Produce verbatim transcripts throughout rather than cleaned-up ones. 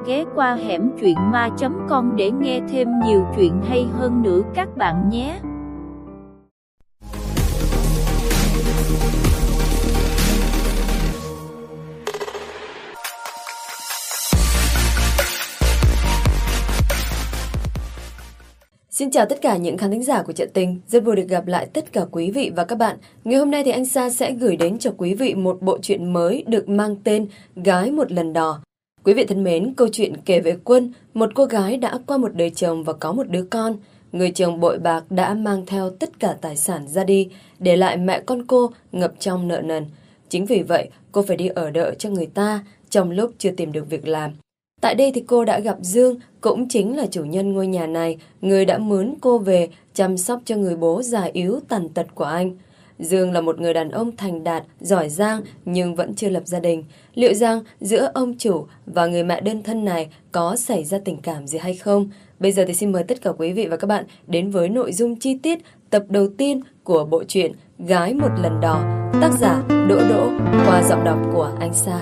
ghé qua hẻm truyện ma chấm com để nghe thêm nhiều chuyện hay hơn nữa các bạn nhé. Xin chào tất cả những khán thính giả của Chuyện Tình, rất vui được gặp lại tất cả quý vị và các bạn. Ngày hôm nay thì anh Sa sẽ gửi đến cho quý vị một bộ truyện mới được mang tên Gái Một Lần Đò. Quý vị thân mến, câu chuyện kể về Quân, một cô gái đã qua một đời chồng và có một đứa con. Người chồng bội bạc đã mang theo tất cả tài sản ra đi, để lại mẹ con cô ngập trong nợ nần. Chính vì vậy, cô phải đi ở đợ cho người ta trong lúc chưa tìm được việc làm. Tại đây thì cô đã gặp Dương, cũng chính là chủ nhân ngôi nhà này, người đã mướn cô về chăm sóc cho người bố già yếu tàn tật của anh. Dương là một người đàn ông thành đạt, giỏi giang nhưng vẫn chưa lập gia đình. Liệu rằng giữa ông chủ và người mẹ đơn thân này có xảy ra tình cảm gì hay không? Bây giờ thì xin mời tất cả quý vị và các bạn đến với nội dung chi tiết tập đầu tiên của bộ truyện Gái Một Lần Đò, tác giả Đỗ Đỗ, qua giọng đọc của anh Sa.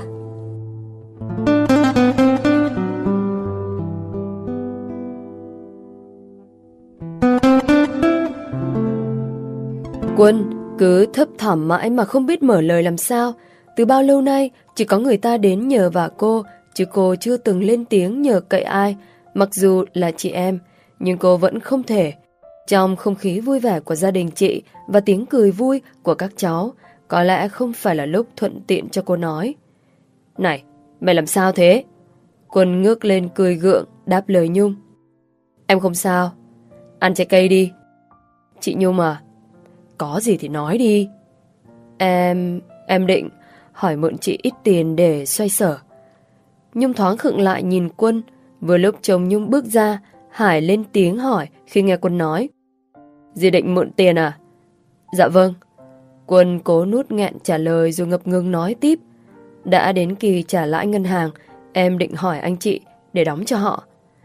Quân cứ thấp thỏm mãi mà không biết mở lời làm sao. Từ bao lâu nay chỉ có người ta đến nhờ vả cô, chứ cô chưa từng lên tiếng nhờ cậy ai. Mặc dù là chị em, nhưng cô vẫn không thể. Trong không khí vui vẻ của gia đình chị và tiếng cười vui của các cháu, có lẽ không phải là lúc thuận tiện cho cô nói. Này, mày làm sao thế? Quân ngước lên cười gượng, đáp lời Nhung. Em không sao. Ăn trái cây đi. Chị Nhung à? Có gì thì nói đi. Em... em định hỏi mượn chị ít tiền để xoay sở. Nhung thoáng khựng lại nhìn Quân. Vừa lúc chồng Nhung bước ra, Hải lên tiếng hỏi khi nghe Quân nói. Dì định mượn tiền à? Dạ vâng. Quân cố nuốt nghẹn trả lời rồi ngập ngừng nói tiếp. Đã đến kỳ trả lãi ngân hàng, em định hỏi anh chị để đóng cho họ.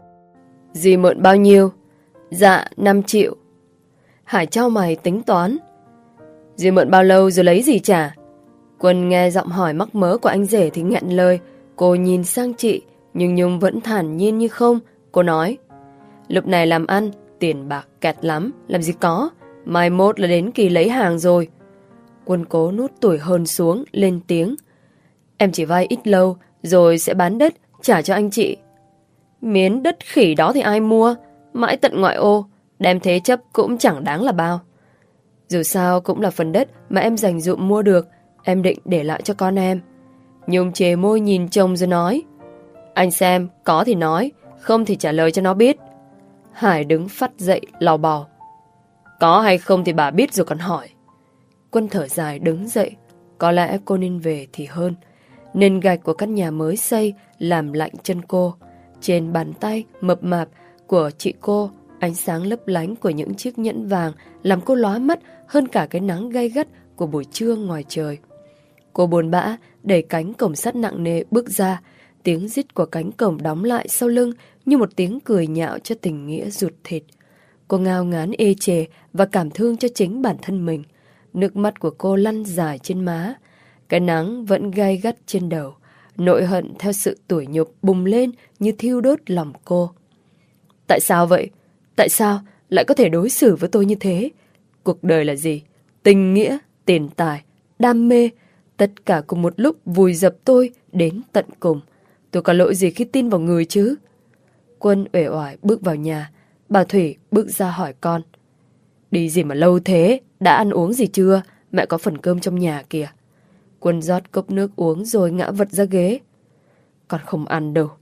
Dì mượn bao nhiêu? Dạ năm triệu. Hải chau mày tính toán. Dì mượn bao lâu rồi lấy gì trả? Quân nghe giọng hỏi mắc mớ của anh rể thì nghẹn lời. Cô nhìn sang chị, nhưng Nhung vẫn thản nhiên như không. Cô nói, lúc này làm ăn, tiền bạc kẹt lắm, làm gì có. Mai mốt là đến kỳ lấy hàng rồi. Quân cố nút tuổi hơn xuống, lên tiếng. Em chỉ vay ít lâu, rồi sẽ bán đất, trả cho anh chị. Miếng đất khỉ đó thì ai mua? Mãi tận ngoại ô, đem thế chấp cũng chẳng đáng là bao. Dù sao cũng là phần đất mà em dành dụm mua được, em định để lại cho con em. Nhung chề môi nhìn chồng rồi nói. Anh xem, có thì nói, không thì trả lời cho nó biết. Hải đứng phắt dậy, lào bào. Có hay không thì bà biết rồi còn hỏi. Quân thở dài đứng dậy. Có lẽ cô nên về thì hơn. Nền gạch của căn nhà mới xây làm lạnh chân cô. Trên bàn tay mập mạp của chị cô, ánh sáng lấp lánh của những chiếc nhẫn vàng làm cô lóa mắt hơn cả cái nắng gay gắt của buổi trưa ngoài trời. Cô buồn bã đẩy cánh cổng sắt nặng nề bước ra. Tiếng rít của cánh cổng đóng lại sau lưng như một tiếng cười nhạo cho tình nghĩa ruột thịt. Cô ngao ngán ê chề và cảm thương cho chính bản thân mình. Nước mắt của cô lăn dài trên má. Cái nắng vẫn gay gắt trên đầu. Nỗi hận theo sự tủi nhục bùng lên như thiêu đốt lòng cô. Tại sao vậy? Tại sao lại có thể đối xử với tôi như thế? Cuộc đời là gì? Tình nghĩa, tiền tài, đam mê, tất cả cùng một lúc vùi dập tôi đến tận cùng. Tôi có lỗi gì khi tin vào người chứ? Quân uể oải bước vào nhà. Bà Thủy bước ra hỏi con. Đi gì mà lâu thế? Đã ăn uống gì chưa? Mẹ có phần cơm trong nhà kìa. Quân rót cốc nước uống rồi ngã vật ra ghế. Con không ăn đâu.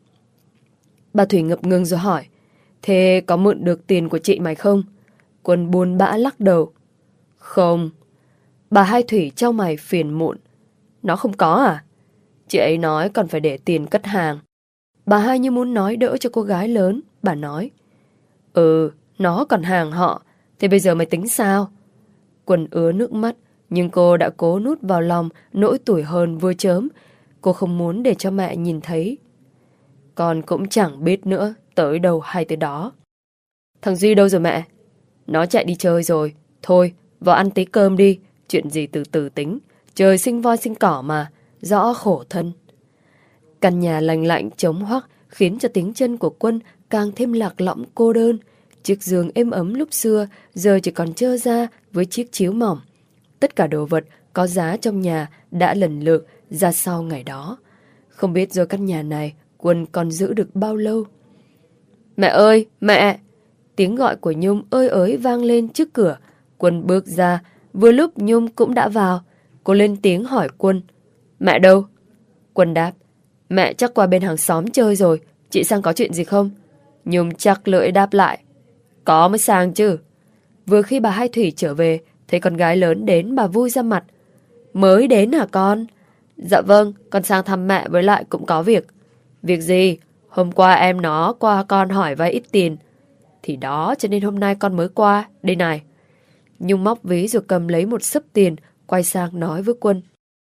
Bà Thủy ngập ngừng rồi hỏi. Thế có mượn được tiền của chị mày không? Quân buồn bã lắc đầu. Không. Bà Hai Thủy trao mày phiền muộn. Nó không có à? Chị ấy nói còn phải để tiền cất hàng. Bà Hai như muốn nói đỡ cho cô gái lớn. Bà nói. Ừ, nó còn hàng họ. Thế bây giờ mày tính sao? Quân ứa nước mắt. Nhưng cô đã cố nuốt vào lòng nỗi tủi hờn vừa chớm. Cô không muốn để cho mẹ nhìn thấy. Con cũng chẳng biết nữa tới đâu hay tới đó. Thằng Duy đâu rồi mẹ? Nó chạy đi chơi rồi. Thôi, vào ăn tí cơm đi. Chuyện gì từ từ tính. Trời sinh voi sinh cỏ mà. Rõ khổ thân. Căn nhà lành lạnh trống hoắc, khiến cho tiếng chân của Quân càng thêm lạc lõng cô đơn. Chiếc giường êm ấm lúc xưa giờ chỉ còn trơ ra với chiếc chiếu mỏng. Tất cả đồ vật có giá trong nhà đã lần lượt ra sau ngày đó. Không biết rồi căn nhà này Quân còn giữ được bao lâu. Mẹ ơi, mẹ! Tiếng gọi của Nhung ơi ới vang lên trước cửa. Quân bước ra, vừa lúc Nhung cũng đã vào. Cô lên tiếng hỏi Quân. Mẹ đâu? Quân đáp. Mẹ chắc qua bên hàng xóm chơi rồi. Chị sang có chuyện gì không? Nhung chắc lưỡi đáp lại. Có mới sang chứ. Vừa khi bà Hai Thủy trở về, thấy con gái lớn đến, bà vui ra mặt. Mới đến hả con? Dạ vâng, con sang thăm mẹ với lại cũng có việc. Việc gì? Hôm qua em nó qua con hỏi vay ít tiền. Thì đó, cho nên hôm nay con mới qua. Đây này. Nhung móc ví rồi cầm lấy một xấp tiền, quay sang nói với Quân.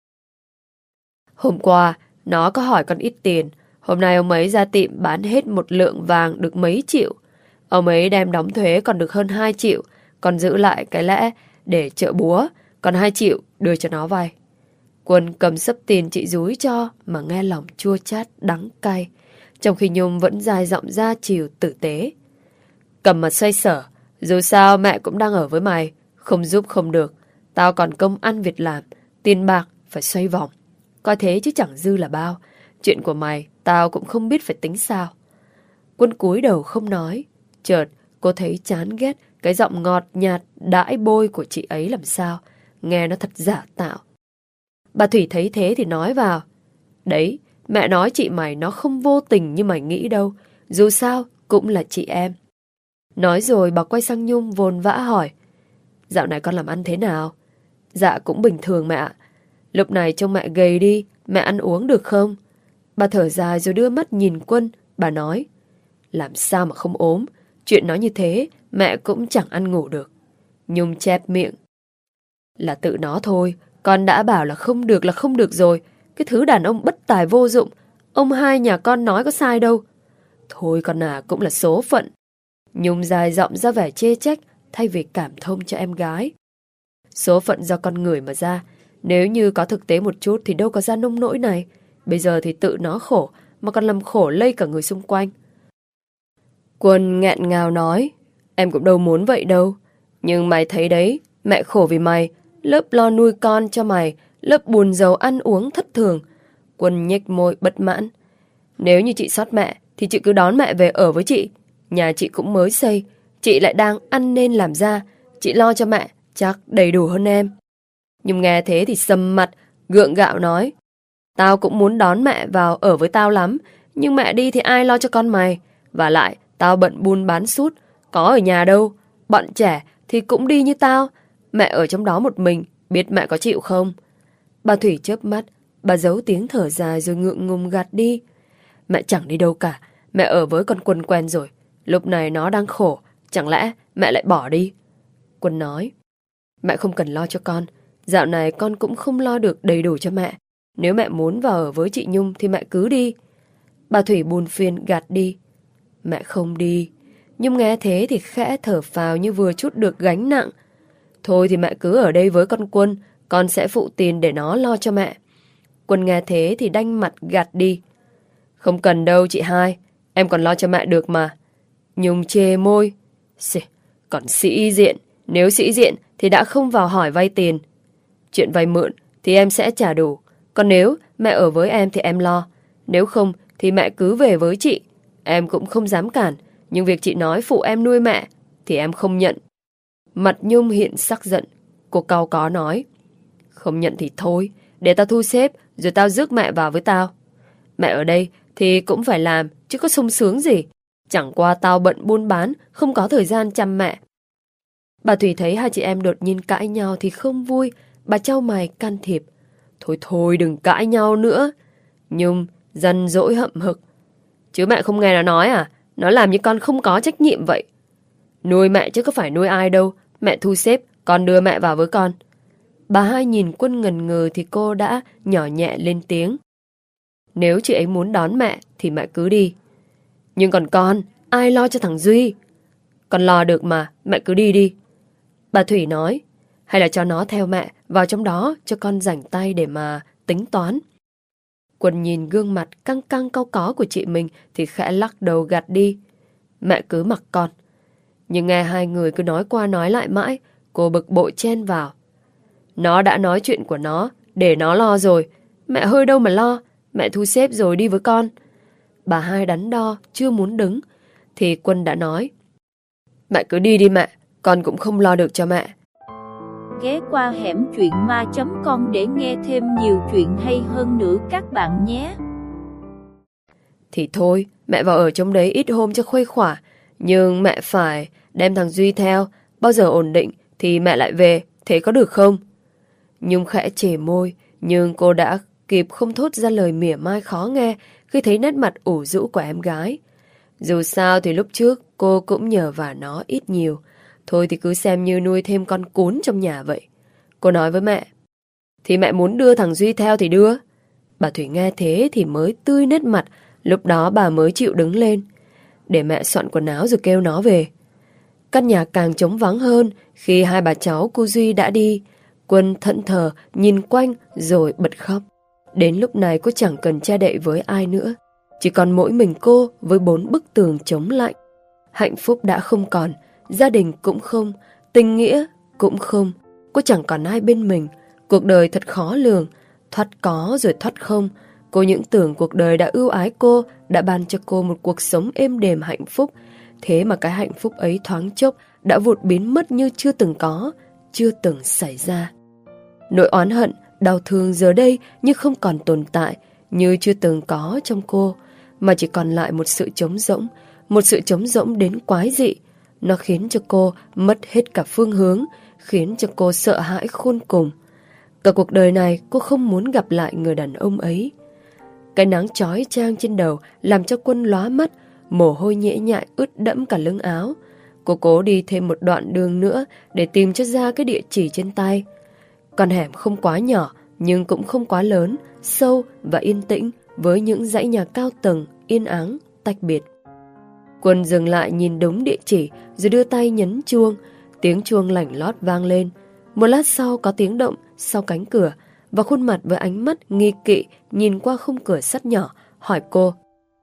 Hôm qua, nó có hỏi con ít tiền. Hôm nay ông ấy ra tiệm bán hết một lượng vàng được mấy triệu. Ông ấy đem đóng thuế còn được hơn hai triệu. Còn giữ lại cái lẽ để chợ búa. Còn hai triệu đưa cho nó vay. Quân cầm xấp tiền chị dúi cho mà nghe lòng chua chát đắng cay. Trong khi Nhung vẫn dài giọng ra chiều tử tế. Cầm mà xoay sở. Dù sao mẹ cũng đang ở với mày. Không giúp không được. Tao còn công ăn việc làm. Tiền bạc phải xoay vòng. Coi thế chứ chẳng dư là bao. Chuyện của mày tao cũng không biết phải tính sao. Quân cúi đầu không nói. Chợt cô thấy chán ghét cái giọng ngọt nhạt đãi bôi của chị ấy làm sao. Nghe nó thật giả tạo. Bà Thủy thấy thế thì nói vào. Đấy, mẹ nói chị mày nó không vô tình như mày nghĩ đâu. Dù sao cũng là chị em. Nói rồi bà quay sang Nhung vồn vã hỏi. Dạo này con làm ăn thế nào? Dạ cũng bình thường mẹ ạ. Lúc này trông mẹ gầy đi, mẹ ăn uống được không? Bà thở dài rồi đưa mắt nhìn Quân. Bà nói. Làm sao mà không ốm? Chuyện nói như thế mẹ cũng chẳng ăn ngủ được. Nhung chép miệng. Là tự nó thôi. Con đã bảo là không được là không được rồi. Cái thứ đàn ông bất tài vô dụng. Ông hai nhà con nói có sai đâu. Thôi con à, cũng là số phận. Nhung dài giọng ra vẻ chê trách thay vì cảm thông cho em gái. Số phận do con người mà ra. Nếu như có thực tế một chút thì đâu có ra nông nỗi này. Bây giờ thì tự nó khổ mà còn làm khổ lây cả người xung quanh. Quân nghẹn ngào nói. Em cũng đâu muốn vậy đâu. Nhưng mày thấy đấy, mẹ khổ vì mày. Lớp lo nuôi con cho mày, lớp buồn giàu ăn uống thất thường. Quân nhếch môi bất mãn. Nếu như chị xót mẹ thì chị cứ đón mẹ về ở với chị. Nhà chị cũng mới xây, chị lại đang ăn nên làm ra. Chị lo cho mẹ chắc đầy đủ hơn em. Nhưng nghe thế thì sầm mặt, gượng gạo nói. Tao cũng muốn đón mẹ vào ở với tao lắm. Nhưng mẹ đi thì ai lo cho con mày? Và lại tao bận buôn bán sút, có ở nhà đâu. Bọn trẻ thì cũng đi như tao. Mẹ ở trong đó một mình, biết mẹ có chịu không? Bà Thủy chớp mắt, bà giấu tiếng thở dài rồi ngượng ngùng gạt đi. Mẹ chẳng đi đâu cả, mẹ ở với con Quân quen rồi. Lúc này nó đang khổ, chẳng lẽ mẹ lại bỏ đi? Quân nói. Mẹ không cần lo cho con. Dạo này con cũng không lo được đầy đủ cho mẹ. Nếu mẹ muốn vào ở với chị Nhung thì mẹ cứ đi. Bà Thủy buồn phiền gạt đi. Mẹ không đi. Nhung nghe thế thì khẽ thở phào như vừa trút được gánh nặng. Thôi thì mẹ cứ ở đây với con Quân. Con sẽ phụ tiền để nó lo cho mẹ. Quân nghe thế thì đanh mặt gạt đi. Không cần đâu chị hai. Em còn lo cho mẹ được mà. Nhung chê môi. Xì, còn sĩ diện. Nếu sĩ diện thì đã không vào hỏi vay tiền. Chuyện vay mượn thì em sẽ trả đủ. Còn nếu mẹ ở với em thì em lo. Nếu không thì mẹ cứ về với chị. Em cũng không dám cản. Nhưng việc chị nói phụ em nuôi mẹ thì em không nhận. Mặt Nhung hiện sắc giận. Cô cau có nói. Không nhận thì thôi. Để tao thu xếp rồi tao rước mẹ vào với tao. Mẹ ở đây thì cũng phải làm chứ có sung sướng gì. Chẳng qua tao bận buôn bán, không có thời gian chăm mẹ. Bà Thủy thấy hai chị em đột nhiên cãi nhau thì không vui. Bà chau mày can thiệp. Thôi thôi đừng cãi nhau nữa. Nhung dần dỗi hậm hực. Chứ mẹ không nghe nó nói à? Nó làm như con không có trách nhiệm vậy. Nuôi mẹ chứ có phải nuôi ai đâu. Mẹ thu xếp, con đưa mẹ vào với con. Bà hai nhìn Quân ngần ngừ thì cô đã nhỏ nhẹ lên tiếng. Nếu chị ấy muốn đón mẹ thì mẹ cứ đi. Nhưng còn con, ai lo cho thằng Duy? Con lo được mà, mẹ cứ đi đi. Bà Thủy nói. Hay là cho nó theo mẹ vào trong đó cho con rảnh tay để mà tính toán. Quân nhìn gương mặt căng căng cau có của chị mình thì khẽ lắc đầu gạt đi. Mẹ cứ mặc con. Nhưng nghe hai người cứ nói qua nói lại mãi, cô bực bội chen vào. Nó đã nói chuyện của nó, để nó lo rồi. Mẹ hơi đâu mà lo, mẹ thu xếp rồi đi với con. Bà hai đắn đo, chưa muốn đứng, thì Quân đã nói. Mẹ cứ đi đi mẹ, con cũng không lo được cho mẹ. Ghé qua hẻm truyện ma chấm com để nghe thêm nhiều chuyện hay hơn nữa các bạn nhé. Thì thôi, mẹ vào ở trong đấy ít hôm cho khuây khỏa. Nhưng mẹ phải đem thằng Duy theo. Bao giờ ổn định thì mẹ lại về, thế có được không? Nhung khẽ chề môi, nhưng cô đã kịp không thốt ra lời mỉa mai khó nghe khi thấy nét mặt ủ rũ của em gái. Dù sao thì lúc trước cô cũng nhờ vả nó ít nhiều. Thôi thì cứ xem như nuôi thêm con cún trong nhà vậy. Cô nói với mẹ. Thì mẹ muốn đưa thằng Duy theo thì đưa. Bà Thủy nghe thế thì mới tươi nét mặt. Lúc đó bà mới chịu đứng lên. Để mẹ soạn quần áo rồi kêu nó về. Căn nhà càng trống vắng hơn khi hai bà cháu cô Duy đã đi. Quân thẫn thờ nhìn quanh rồi bật khóc. Đến lúc này cô chẳng cần che đậy với ai nữa. Chỉ còn mỗi mình cô với bốn bức tường chống lạnh. Hạnh phúc đã không còn, gia đình cũng không, tình nghĩa cũng không. Cô chẳng còn ai bên mình. Cuộc đời thật khó lường, thoát có rồi thoát không. Cô những tưởng cuộc đời đã ưu ái cô, đã ban cho cô một cuộc sống êm đềm hạnh phúc. Thế mà cái hạnh phúc ấy thoáng chốc đã vụt biến mất như chưa từng có, chưa từng xảy ra. Nỗi oán hận, đau thương giờ đây như không còn tồn tại, như chưa từng có trong cô, mà chỉ còn lại một sự trống rỗng, một sự trống rỗng đến quái dị. Nó khiến cho cô mất hết cả phương hướng, khiến cho cô sợ hãi khôn cùng. Cả cuộc đời này cô không muốn gặp lại người đàn ông ấy. Cái nắng chói chang trên đầu làm cho Quân lóa mắt, mồ hôi nhễ nhại ướt đẫm cả lưng áo. Cô cố đi thêm một đoạn đường nữa để tìm cho ra cái địa chỉ trên tay. Con hẻm không quá nhỏ nhưng cũng không quá lớn, sâu và yên tĩnh với những dãy nhà cao tầng, yên ắng, tách biệt. Quân dừng lại nhìn đúng địa chỉ rồi đưa tay nhấn chuông. Tiếng chuông lảnh lót vang lên. Một lát sau có tiếng động sau cánh cửa và khuôn mặt với ánh mắt nghi kỵ nhìn qua khung cửa sắt nhỏ hỏi cô.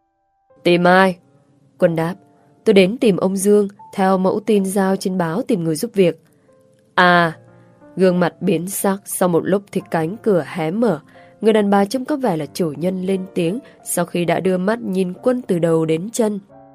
Tìm ai? Quân đáp. Tôi đến tìm ông Dương theo mẫu tin giao trên báo tìm người giúp việc. À, gương mặt biến sắc. Sau một lúc thì cánh cửa hé mở. Người đàn bà trông có vẻ là chủ nhân lên tiếng sau khi đã đưa mắt nhìn Quân từ đầu đến chân.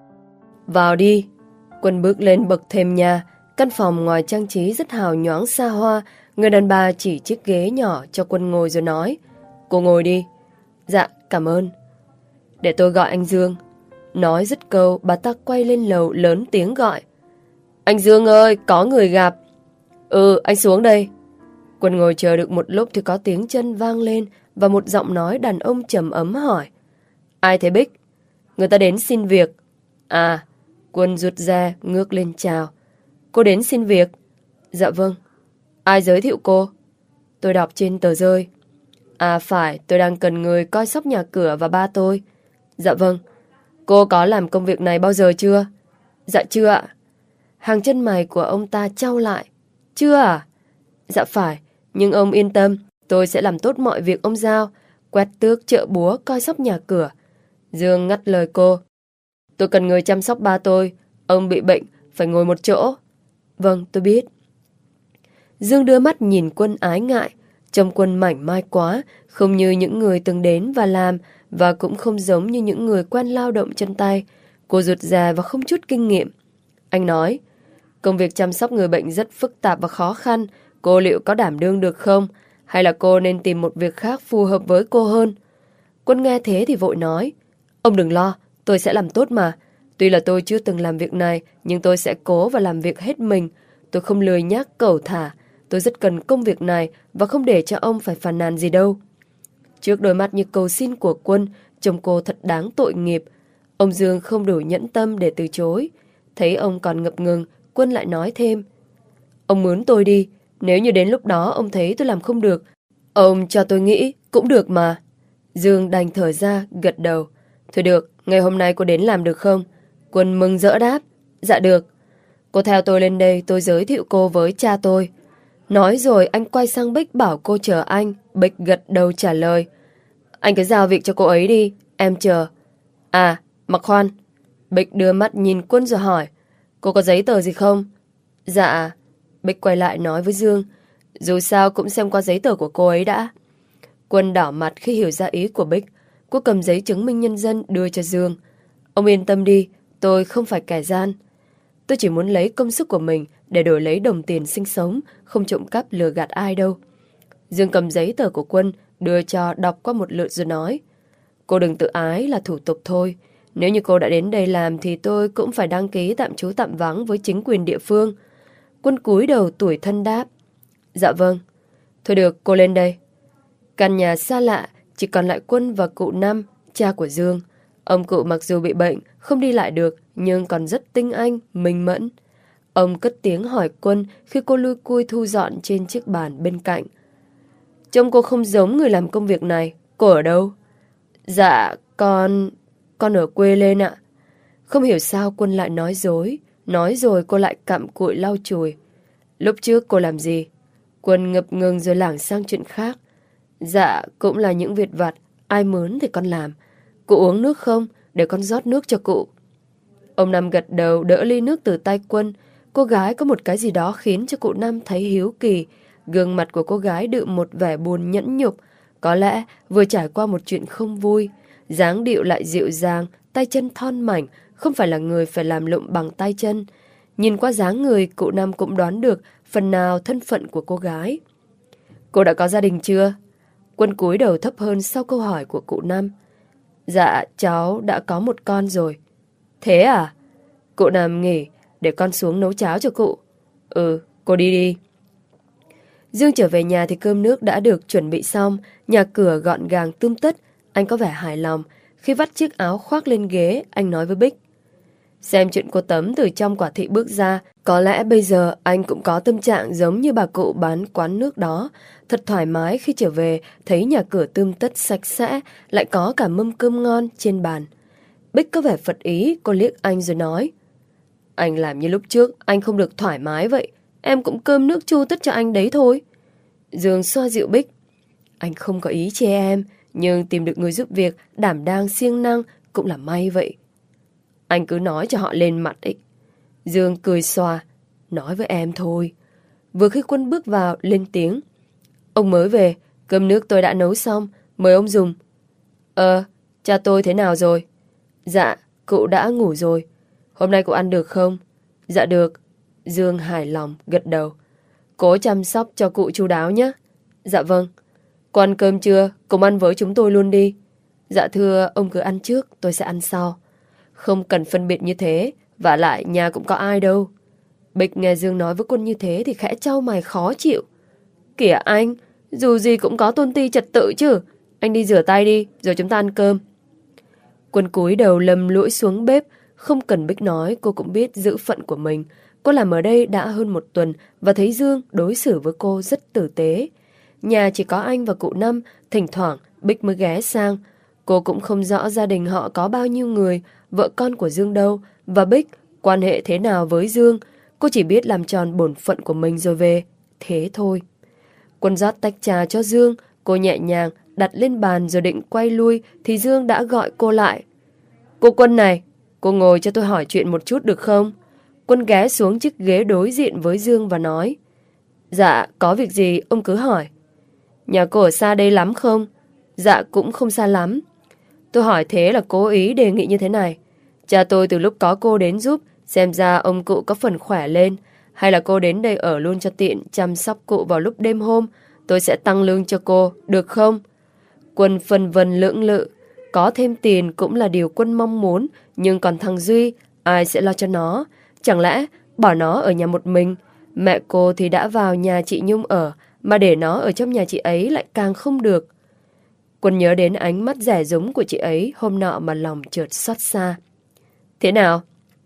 Vào đi. Quân bước lên bậc thềm nhà. Căn phòng ngoài trang trí rất hào nhoáng xa hoa. Người đàn bà chỉ chiếc ghế nhỏ cho Quân ngồi rồi nói. Cô ngồi đi. Dạ, cảm ơn. Để tôi gọi anh Dương. Nói dứt câu, bà ta quay lên lầu lớn tiếng gọi. Anh Dương ơi, có người gặp. Ừ, anh xuống đây. Quân ngồi chờ được một lúc thì có tiếng chân vang lên và một giọng nói đàn ông trầm ấm hỏi. Ai thế Bích? Người ta đến xin việc. À, Quân rụt ra, ngước lên chào. Cô đến xin việc? Dạ vâng. Ai giới thiệu cô? Tôi đọc trên tờ rơi. À phải, tôi đang cần người coi sóc nhà cửa và ba tôi. Dạ vâng. Cô có làm công việc này bao giờ chưa? Dạ chưa ạ. Hàng chân mày của ông ta chau lại. Chưa à? Dạ phải, nhưng ông yên tâm, tôi sẽ làm tốt mọi việc ông giao. Quét tước, chợ búa, coi sóc nhà cửa. Dương ngắt lời cô. Tôi cần người chăm sóc ba tôi. Ông bị bệnh, phải ngồi một chỗ. Vâng, tôi biết. Dương đưa mắt nhìn Quân ái ngại. Trông Quân mảnh mai quá, không như những người từng đến và làm, và cũng không giống như những người quen lao động chân tay. Cô rụt rè và không chút kinh nghiệm. Anh nói, công việc chăm sóc người bệnh rất phức tạp và khó khăn. Cô liệu có đảm đương được không? Hay là cô nên tìm một việc khác phù hợp với cô hơn? Quân nghe thế thì vội nói, ông đừng lo, tôi sẽ làm tốt mà. Tuy là tôi chưa từng làm việc này, nhưng tôi sẽ cố và làm việc hết mình. Tôi không lười nhác cẩu thả. Tôi rất cần công việc này và không để cho ông phải phàn nàn gì đâu. Trước đôi mắt như cầu xin của Quân, trông cô thật đáng tội nghiệp. Ông Dương không đủ nhẫn tâm để từ chối. Thấy ông còn ngập ngừng, Quân lại nói thêm. Ông mướn tôi đi, nếu như đến lúc đó ông thấy tôi làm không được, ông cho tôi nghĩ cũng được mà. Dương đành thở ra, gật đầu. Thôi được, ngày hôm nay cô đến làm được không? Quân mừng rỡ đáp. Dạ được. Cô theo tôi lên đây, tôi giới thiệu cô với cha tôi. Nói rồi anh quay sang Bích bảo cô chờ anh. Bích gật đầu trả lời. Anh cứ giao việc cho cô ấy đi, em chờ. À, mà khoan. Bích đưa mắt nhìn Quân rồi hỏi, cô có giấy tờ gì không? Dạ. Bích quay lại nói với Dương, dù sao cũng xem qua giấy tờ của cô ấy đã. Quân đỏ mặt khi hiểu ra ý của Bích. Cô cầm giấy chứng minh nhân dân đưa cho Dương. Ông yên tâm đi, tôi không phải kẻ gian. Tôi chỉ muốn lấy công sức của mình để đổi lấy đồng tiền sinh sống, không trộm cắp lừa gạt ai đâu. Dương cầm giấy tờ của Quân, đưa cho đọc qua một lượt rồi nói, cô đừng tự ái, là thủ tục thôi. Nếu như cô đã đến đây làm thì tôi cũng phải đăng ký tạm trú tạm vắng với chính quyền địa phương. Quân cúi đầu tủi thân đáp, dạ vâng. Thôi được, cô lên đây. Căn nhà xa lạ, chỉ còn lại Quân và cụ Năm, cha của Dương. Ông cụ mặc dù bị bệnh, không đi lại được, nhưng còn rất tinh anh, minh mẫn. Ông cất tiếng hỏi Quân khi cô lui cui thu dọn trên chiếc bàn bên cạnh. Trông cô không giống người làm công việc này, cô ở đâu? Dạ, con... con ở quê lên ạ. Không hiểu sao Quân lại nói dối, nói rồi cô lại cặm cụi lau chùi. Lúc trước cô làm gì? Quân ngập ngừng rồi lảng sang chuyện khác. Dạ, cũng là những việc vặt, ai mướn thì con làm. Cụ uống nước không? Để con rót nước cho cụ. Ông Năm gật đầu đỡ ly nước từ tay Quân. Cô gái có một cái gì đó khiến cho cụ Năm thấy hiếu kỳ. Gương mặt của cô gái đượm một vẻ buồn nhẫn nhục. Có lẽ vừa trải qua một chuyện không vui. Dáng điệu lại dịu dàng, tay chân thon mảnh, không phải là người phải làm lụng bằng tay chân. Nhìn qua dáng người, cụ Năm cũng đoán được phần nào thân phận của cô gái. Cô đã có gia đình chưa? Quân cúi đầu thấp hơn sau câu hỏi của cụ Năm. Dạ, cháu đã có một con rồi. Thế à? Cụ Năm nghỉ, để con xuống nấu cháo cho cụ. Ừ, cô đi đi. Dương trở về nhà thì cơm nước đã được chuẩn bị xong, nhà cửa gọn gàng tươm tất. Anh có vẻ hài lòng. Khi vắt chiếc áo khoác lên ghế, anh nói với Bích. Xem chuyện cô Tấm từ trong quả thị bước ra, có lẽ bây giờ anh cũng có tâm trạng giống như bà cụ bán quán nước đó. Thật thoải mái khi trở về, thấy nhà cửa tươm tất sạch sẽ, lại có cả mâm cơm ngon trên bàn. Bích có vẻ phật ý, cô liếc anh rồi nói. Anh làm như lúc trước, anh không được thoải mái vậy. Em cũng cơm nước chu tất cho anh đấy thôi. Dương xoa dịu Bích. Anh không có ý chê em, nhưng tìm được người giúp việc, đảm đang siêng năng cũng là may vậy. Anh cứ nói cho họ lên mặt ấy. Dương cười xòa. Nói với em thôi. Vừa khi Quân bước vào, lên tiếng. Ông mới về, cơm nước tôi đã nấu xong, mời ông dùng. Ờ, cha tôi thế nào rồi? Dạ, cụ đã ngủ rồi. Hôm nay cụ ăn được không? Dạ được. Dương hài lòng, gật đầu. Cố chăm sóc cho cụ chu đáo nhé. Dạ vâng. Cô ăn cơm chưa? Cùng ăn với chúng tôi luôn đi. Dạ thưa, ông cứ ăn trước, tôi sẽ ăn sau. Không cần phân biệt như thế, vả lại nhà cũng có ai đâu. Bích nghe Dương nói với Quân như thế thì khẽ trao mày khó chịu. Kìa anh, dù gì cũng có tôn ti trật tự chứ. Anh đi rửa tay đi, rồi chúng ta ăn cơm. Quân cúi đầu lầm lũi xuống bếp. Không cần Bích nói, cô cũng biết giữ phận của mình. Cô làm ở đây đã hơn một tuần và thấy Dương đối xử với cô rất tử tế. Nhà chỉ có anh và cụ Năm, thỉnh thoảng Bích mới ghé sang. Cô cũng không rõ gia đình họ có bao nhiêu người, vợ con của Dương đâu, và Bích quan hệ thế nào với Dương. Cô chỉ biết làm tròn bổn phận của mình rồi về. Thế thôi. Quân rót tách trà cho Dương, cô nhẹ nhàng đặt lên bàn rồi định quay lui thì Dương đã gọi cô lại. Cô Quân này, cô ngồi cho tôi hỏi chuyện một chút được không? Quân ghé xuống chiếc ghế đối diện với Dương và nói. Dạ, có việc gì ông cứ hỏi. Nhà cô ở xa đây lắm không? Dạ, cũng không xa lắm. Tôi hỏi thế là cố ý đề nghị như thế này. Cha tôi từ lúc có cô đến giúp, xem ra ông cụ có phần khỏe lên. Hay là cô đến đây ở luôn cho tiện, chăm sóc cụ vào lúc đêm hôm. Tôi sẽ tăng lương cho cô, được không? Quân phân vân lưỡng lự. Có thêm tiền cũng là điều Quân mong muốn. Nhưng còn thằng Duy, ai sẽ lo cho nó? Chẳng lẽ bỏ nó ở nhà một mình? Mẹ cô thì đã vào nhà chị Nhung ở, mà để nó ở trong nhà chị ấy lại càng không được. Quân nhớ đến ánh mắt dè dúng của chị ấy hôm nọ mà lòng chợt xót xa. Thế nào?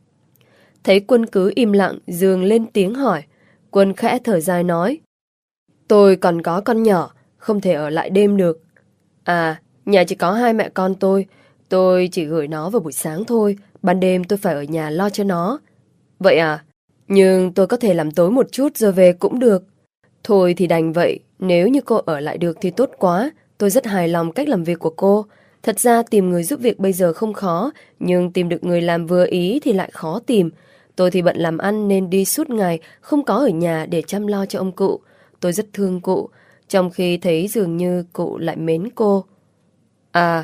Thấy Quân cứ im lặng, Dương lên tiếng hỏi. Quân khẽ thở dài nói. Tôi còn có con nhỏ, không thể ở lại đêm được. À, nhà chỉ có hai mẹ con tôi. Tôi chỉ gửi nó vào buổi sáng thôi. Ban đêm tôi phải ở nhà lo cho nó. Vậy à? Nhưng tôi có thể làm tối một chút rồi về cũng được. Thôi thì đành vậy. Nếu như cô ở lại được thì tốt quá. Tôi rất hài lòng cách làm việc của cô. Thật ra tìm người giúp việc bây giờ không khó, nhưng tìm được người làm vừa ý thì lại khó tìm. Tôi thì bận làm ăn nên đi suốt ngày, không có ở nhà để chăm lo cho ông cụ. Tôi rất thương cụ, trong khi thấy dường như cụ lại mến cô. À,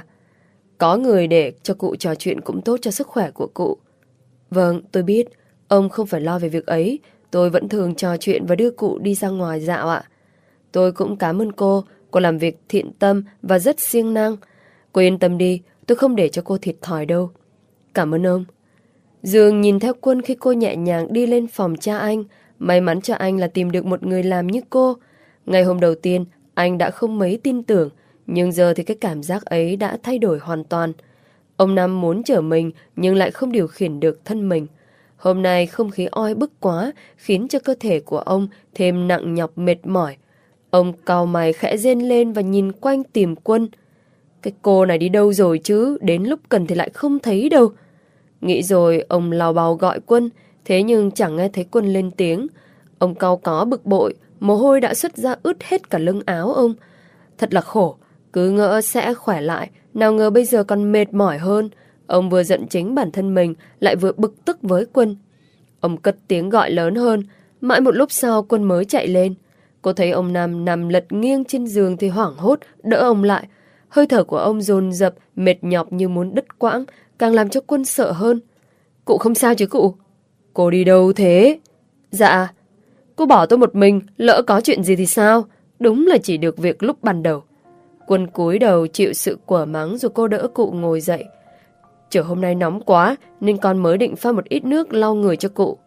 có người để cho cụ trò chuyện cũng tốt cho sức khỏe của cụ. Vâng, tôi biết, ông không phải lo về việc ấy. Tôi vẫn thường trò chuyện và đưa cụ đi ra ngoài dạo ạ. Tôi cũng cảm ơn cô, cô làm việc thiện tâm và rất siêng năng. Cô yên tâm đi, tôi không để cho cô thiệt thòi đâu. Cảm ơn ông. Dương nhìn theo Quân khi cô nhẹ nhàng đi lên phòng cha anh. May mắn cho anh là tìm được một người làm như cô. Ngày hôm đầu tiên, anh đã không mấy tin tưởng, nhưng giờ thì cái cảm giác ấy đã thay đổi hoàn toàn. Ông Năm muốn chở mình nhưng lại không điều khiển được thân mình. Hôm nay không khí oi bức quá khiến cho cơ thể của ông thêm nặng nhọc mệt mỏi. Ông cau mày khẽ rên lên và nhìn quanh tìm Quân. Cái cô này đi đâu rồi chứ, đến lúc cần thì lại không thấy đâu. Nghĩ rồi ông lào bào gọi Quân, thế nhưng chẳng nghe thấy Quân lên tiếng. Ông cau có bực bội, mồ hôi đã xuất ra ướt hết cả lưng áo ông. Thật là khổ, cứ ngỡ sẽ khỏe lại, nào ngờ bây giờ còn mệt mỏi hơn. Ông vừa giận chính bản thân mình, lại vừa bực tức với Quân. Ông cất tiếng gọi lớn hơn, mãi một lúc sau Quân mới chạy lên. Cô thấy ông Nam nằm lật nghiêng trên giường thì hoảng hốt, đỡ ông lại. Hơi thở của ông dồn dập, mệt nhọc như muốn đứt quãng, càng làm cho Quân sợ hơn. Cụ không sao chứ cụ? Cô đi đâu thế? Dạ, cô bỏ tôi một mình, lỡ có chuyện gì thì sao? Đúng là chỉ được việc lúc ban đầu. Quân cúi đầu chịu sự quở mắng rồi cô đỡ cụ ngồi dậy. Trời hôm nay nóng quá nên con mới định pha một ít nước lau người cho cụ.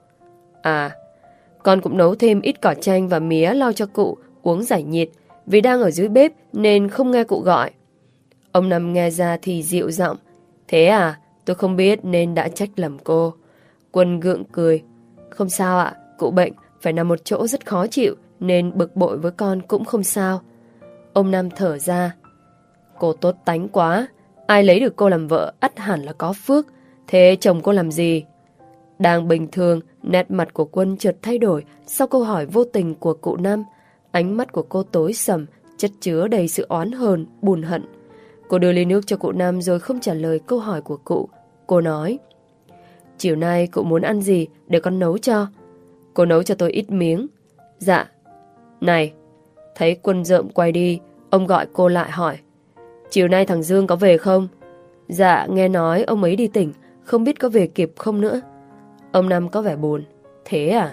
À, con cũng nấu thêm ít cỏ chanh và mía lau cho cụ uống giải nhiệt, vì đang ở dưới bếp nên không nghe cụ gọi. Ông Năm nghe ra thì dịu giọng. Thế à, tôi không biết nên đã trách lầm cô. Quân gượng cười. Không sao ạ, cụ bệnh, phải nằm một chỗ rất khó chịu nên bực bội với con cũng không sao. Ông Năm thở ra. Cô tốt tánh quá, ai lấy được cô làm vợ ắt hẳn là có phước. Thế chồng cô làm gì? Đang bình thường, nét mặt của Quân chợt thay đổi sau câu hỏi vô tình của cụ Năm. Ánh mắt của cô tối sầm, chất chứa đầy sự oán hờn, buồn hận. Cô đưa ly nước cho cụ Năm rồi không trả lời câu hỏi của cụ. Cô nói, chiều nay cụ muốn ăn gì để con nấu cho? Cô nấu cho tôi ít miếng. Dạ. Này, thấy Quân rợm quay đi, ông gọi cô lại hỏi, chiều nay thằng Dương có về không? Dạ, nghe nói ông ấy đi tỉnh, không biết có về kịp không nữa. Ông Năm có vẻ buồn. Thế à?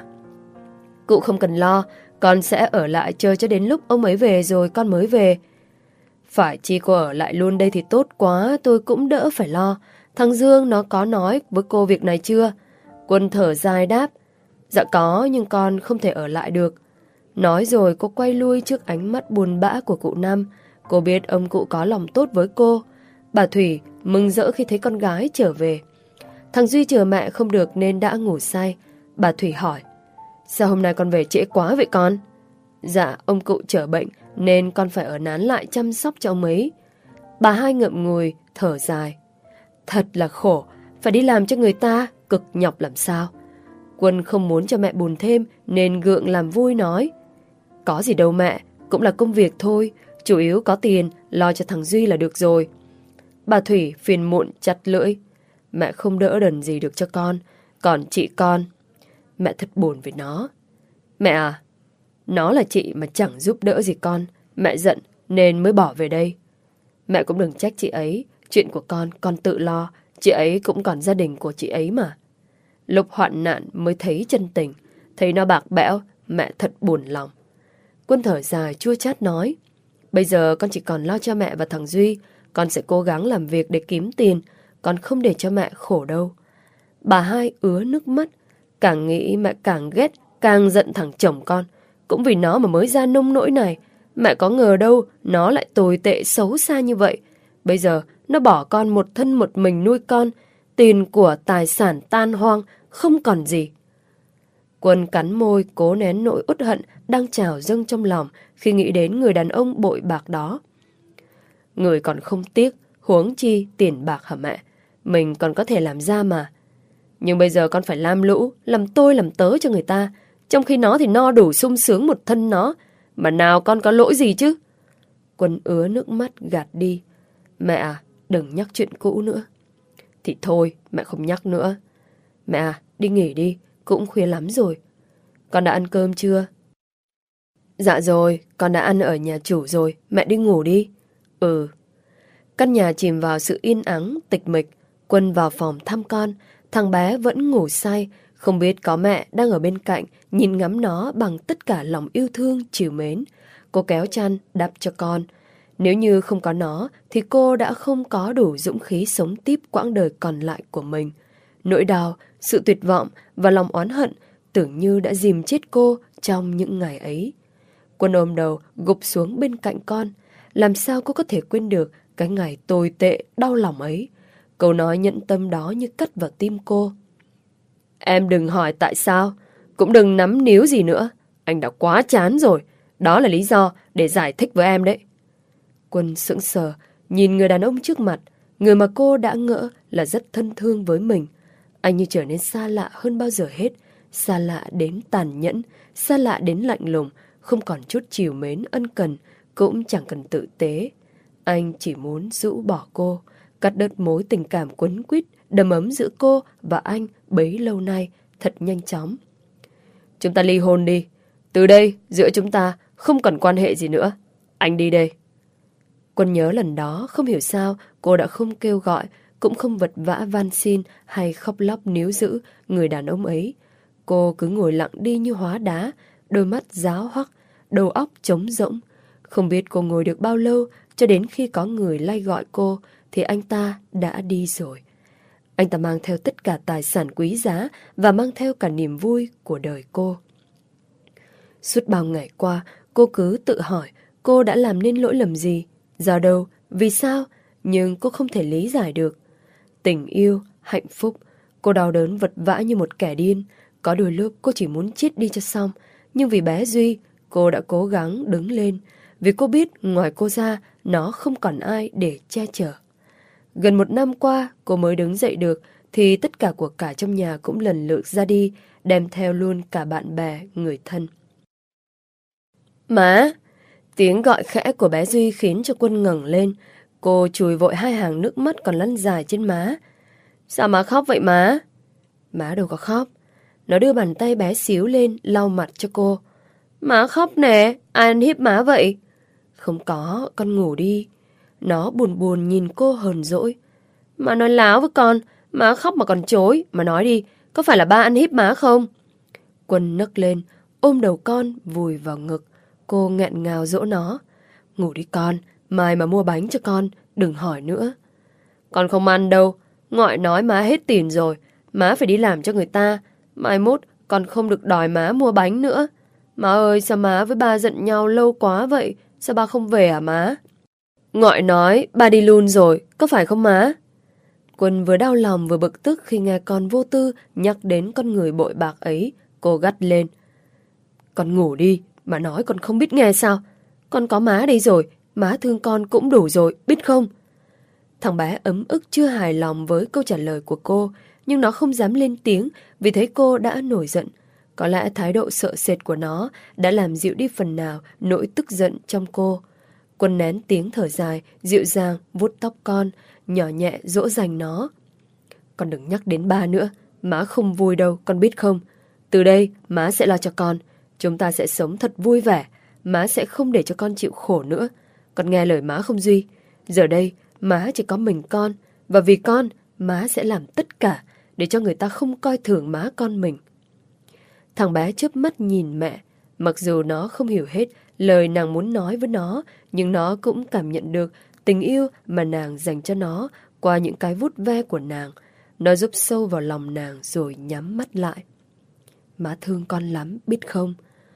Cụ không cần lo, con sẽ ở lại chơi cho đến lúc ông ấy về rồi con mới về. Phải chi cô ở lại luôn đây thì tốt quá, tôi cũng đỡ phải lo. Thằng Dương nó có nói với cô việc này chưa? Quân thở dài đáp, dạ có nhưng con không thể ở lại được. Nói rồi cô quay lui trước ánh mắt buồn bã của cụ Năm. Cô biết ông cụ có lòng tốt với cô. Bà Thủy mừng rỡ khi thấy con gái trở về. Thằng Duy chờ mẹ không được nên đã ngủ say. Bà Thủy hỏi, sao hôm nay con về trễ quá vậy con? Dạ, ông cụ trở bệnh nên con phải ở nán lại chăm sóc cho ông ấy. Bà hai ngậm ngùi, thở dài. Thật là khổ, phải đi làm cho người ta, cực nhọc làm sao. Quân không muốn cho mẹ buồn thêm nên gượng làm vui nói, có gì đâu mẹ, cũng là công việc thôi, chủ yếu có tiền, lo cho thằng Duy là được rồi. Bà Thủy phiền muộn chặt lưỡi, mẹ không đỡ đần gì được cho con, còn chị con, mẹ thật buồn với nó. Mẹ à, nó là chị mà chẳng giúp đỡ gì con, mẹ giận nên mới bỏ về đây. Mẹ cũng đừng trách chị ấy, chuyện của con, con tự lo, chị ấy cũng còn gia đình của chị ấy mà. Lúc hoạn nạn mới thấy chân tình, thấy nó bạc bẽo, mẹ thật buồn lòng. Quân thở dài chua chát nói, bây giờ con chỉ còn lo cho mẹ và thằng Duy, con sẽ cố gắng làm việc để kiếm tiền, con không để cho mẹ khổ đâu. Bà hai ứa nước mắt, càng nghĩ mẹ càng ghét, càng giận thằng chồng con. Cũng vì nó mà mới ra nông nỗi này, mẹ có ngờ đâu nó lại tồi tệ xấu xa như vậy. Bây giờ nó bỏ con một thân một mình nuôi con, tiền của tài sản tan hoang, không còn gì. Quân cắn môi cố nén nỗi uất hận đang trào dâng trong lòng khi nghĩ đến người đàn ông bội bạc đó. Người còn không tiếc, huống chi tiền bạc hả mẹ? Mình còn có thể làm ra mà. Nhưng bây giờ con phải lam lũ, làm tôi làm tớ cho người ta, trong khi nó thì no đủ sung sướng một thân nó. Mà nào con có lỗi gì chứ? Quân ứa nước mắt gạt đi. Mẹ à, đừng nhắc chuyện cũ nữa. Thì thôi, mẹ không nhắc nữa. Mẹ à, đi nghỉ đi, cũng khuya lắm rồi. Con đã ăn cơm chưa? Dạ rồi, con đã ăn ở nhà chủ rồi, mẹ đi ngủ đi. Ừ. Căn nhà chìm vào sự yên ắng, tịch mịch. Quân vào phòng thăm con. Thằng bé vẫn ngủ say, không biết có mẹ đang ở bên cạnh, nhìn ngắm nó bằng tất cả lòng yêu thương, trìu mến. Cô kéo chăn, đắp cho con. Nếu như không có nó, thì cô đã không có đủ dũng khí sống tiếp quãng đời còn lại của mình. Nỗi đau, sự tuyệt vọng và lòng oán hận tưởng như đã dìm chết cô trong những ngày ấy. Quân ôm đầu, gục xuống bên cạnh con. Làm sao cô có thể quên được cái ngày tồi tệ, đau lòng ấy? Câu nói nhẫn tâm đó như cắt vào tim cô. Em đừng hỏi tại sao, cũng đừng nắm níu gì nữa. Anh đã quá chán rồi. Đó là lý do để giải thích với em đấy. Quân sững sờ, nhìn người đàn ông trước mặt, người mà cô đã ngỡ là rất thân thương với mình. Anh như trở nên xa lạ hơn bao giờ hết, xa lạ đến tàn nhẫn, xa lạ đến lạnh lùng, không còn chút trìu mến ân cần, cũng chẳng cần tự tế. Anh chỉ muốn rũ bỏ cô, cắt đứt mối tình cảm quấn quýt, đầm ấm giữa cô và anh bấy lâu nay thật nhanh chóng. Chúng ta ly hôn đi. Từ đây, giữa chúng ta không còn quan hệ gì nữa. Anh đi đây. Quân nhớ lần đó, không hiểu sao cô đã không kêu gọi, cũng không vật vã van xin hay khóc lóc níu giữ người đàn ông ấy. Cô cứ ngồi lặng đi như hóa đá, đôi mắt giáo hoắc, đầu óc trống rỗng. Không biết cô ngồi được bao lâu, cho đến khi có người lay gọi cô thì anh ta đã đi rồi. Anh ta mang theo tất cả tài sản quý giá và mang theo cả niềm vui của đời cô. Suốt bao ngày qua, cô cứ tự hỏi cô đã làm nên lỗi lầm gì, do đâu, vì sao, nhưng cô không thể lý giải được. Tình yêu, hạnh phúc, cô đau đớn vật vã như một kẻ điên. Có đôi lúc cô chỉ muốn chết đi cho xong, nhưng vì bé Duy, cô đã cố gắng đứng lên, vì cô biết ngoài cô ra, nó không còn ai để che chở. Gần một năm qua, cô mới đứng dậy được, thì tất cả của cải trong nhà cũng lần lượt ra đi, đem theo luôn cả bạn bè, người thân. Má! Tiếng gọi khẽ của bé Duy khiến cho Quân ngẩng lên. Cô chùi vội hai hàng nước mắt còn lăn dài trên má. Sao má khóc vậy má? Má đâu có khóc. Nó đưa bàn tay bé xíu lên, lau mặt cho cô. Má khóc nè, ai ăn hiếp má vậy? Không có, con ngủ đi. Nó buồn buồn nhìn cô hờn dỗi. Má nói láo với con, má khóc mà còn chối. Má nói đi, có phải là ba ăn hiếp má không? Quân nấc lên, ôm đầu con, vùi vào ngực. Cô nghẹn ngào dỗ nó. Ngủ đi con, mai mà mua bánh cho con, đừng hỏi nữa. Con không ăn đâu, ngoại nói má hết tiền rồi, má phải đi làm cho người ta. Mai mốt con không được đòi má mua bánh nữa. Má ơi, sao má với ba giận nhau lâu quá vậy? Sao ba không về à má? Ngoại nói ba đi luôn rồi, có phải không má? Quân vừa đau lòng vừa bực tức khi nghe con vô tư nhắc đến con người bội bạc ấy. Cô gắt lên. Con ngủ đi, mà nói con không biết nghe sao? Con có má đây rồi, má thương con cũng đủ rồi, biết không? Thằng bé ấm ức chưa hài lòng với câu trả lời của cô, nhưng nó không dám lên tiếng vì thấy cô đã nổi giận. Có lẽ thái độ sợ sệt của nó đã làm dịu đi phần nào nỗi tức giận trong cô. Quân nén tiếng thở dài, dịu dàng vuốt tóc con, nhỏ nhẹ dỗ dành nó. Con đừng nhắc đến ba nữa, má không vui đâu, con biết không? Từ đây má sẽ lo cho con, chúng ta sẽ sống thật vui vẻ, má sẽ không để cho con chịu khổ nữa. Con nghe lời má không Duy? Giờ đây má chỉ có mình con, và vì con má sẽ làm tất cả để cho người ta không coi thường má con mình. Thằng bé chớp mắt nhìn mẹ. Mặc dù nó không hiểu hết lời nàng muốn nói với nó, nhưng nó cũng cảm nhận được tình yêu mà nàng dành cho nó qua những cái vuốt ve của nàng. Nó giúp sâu vào lòng nàng rồi nhắm mắt lại. Má thương con lắm, biết không?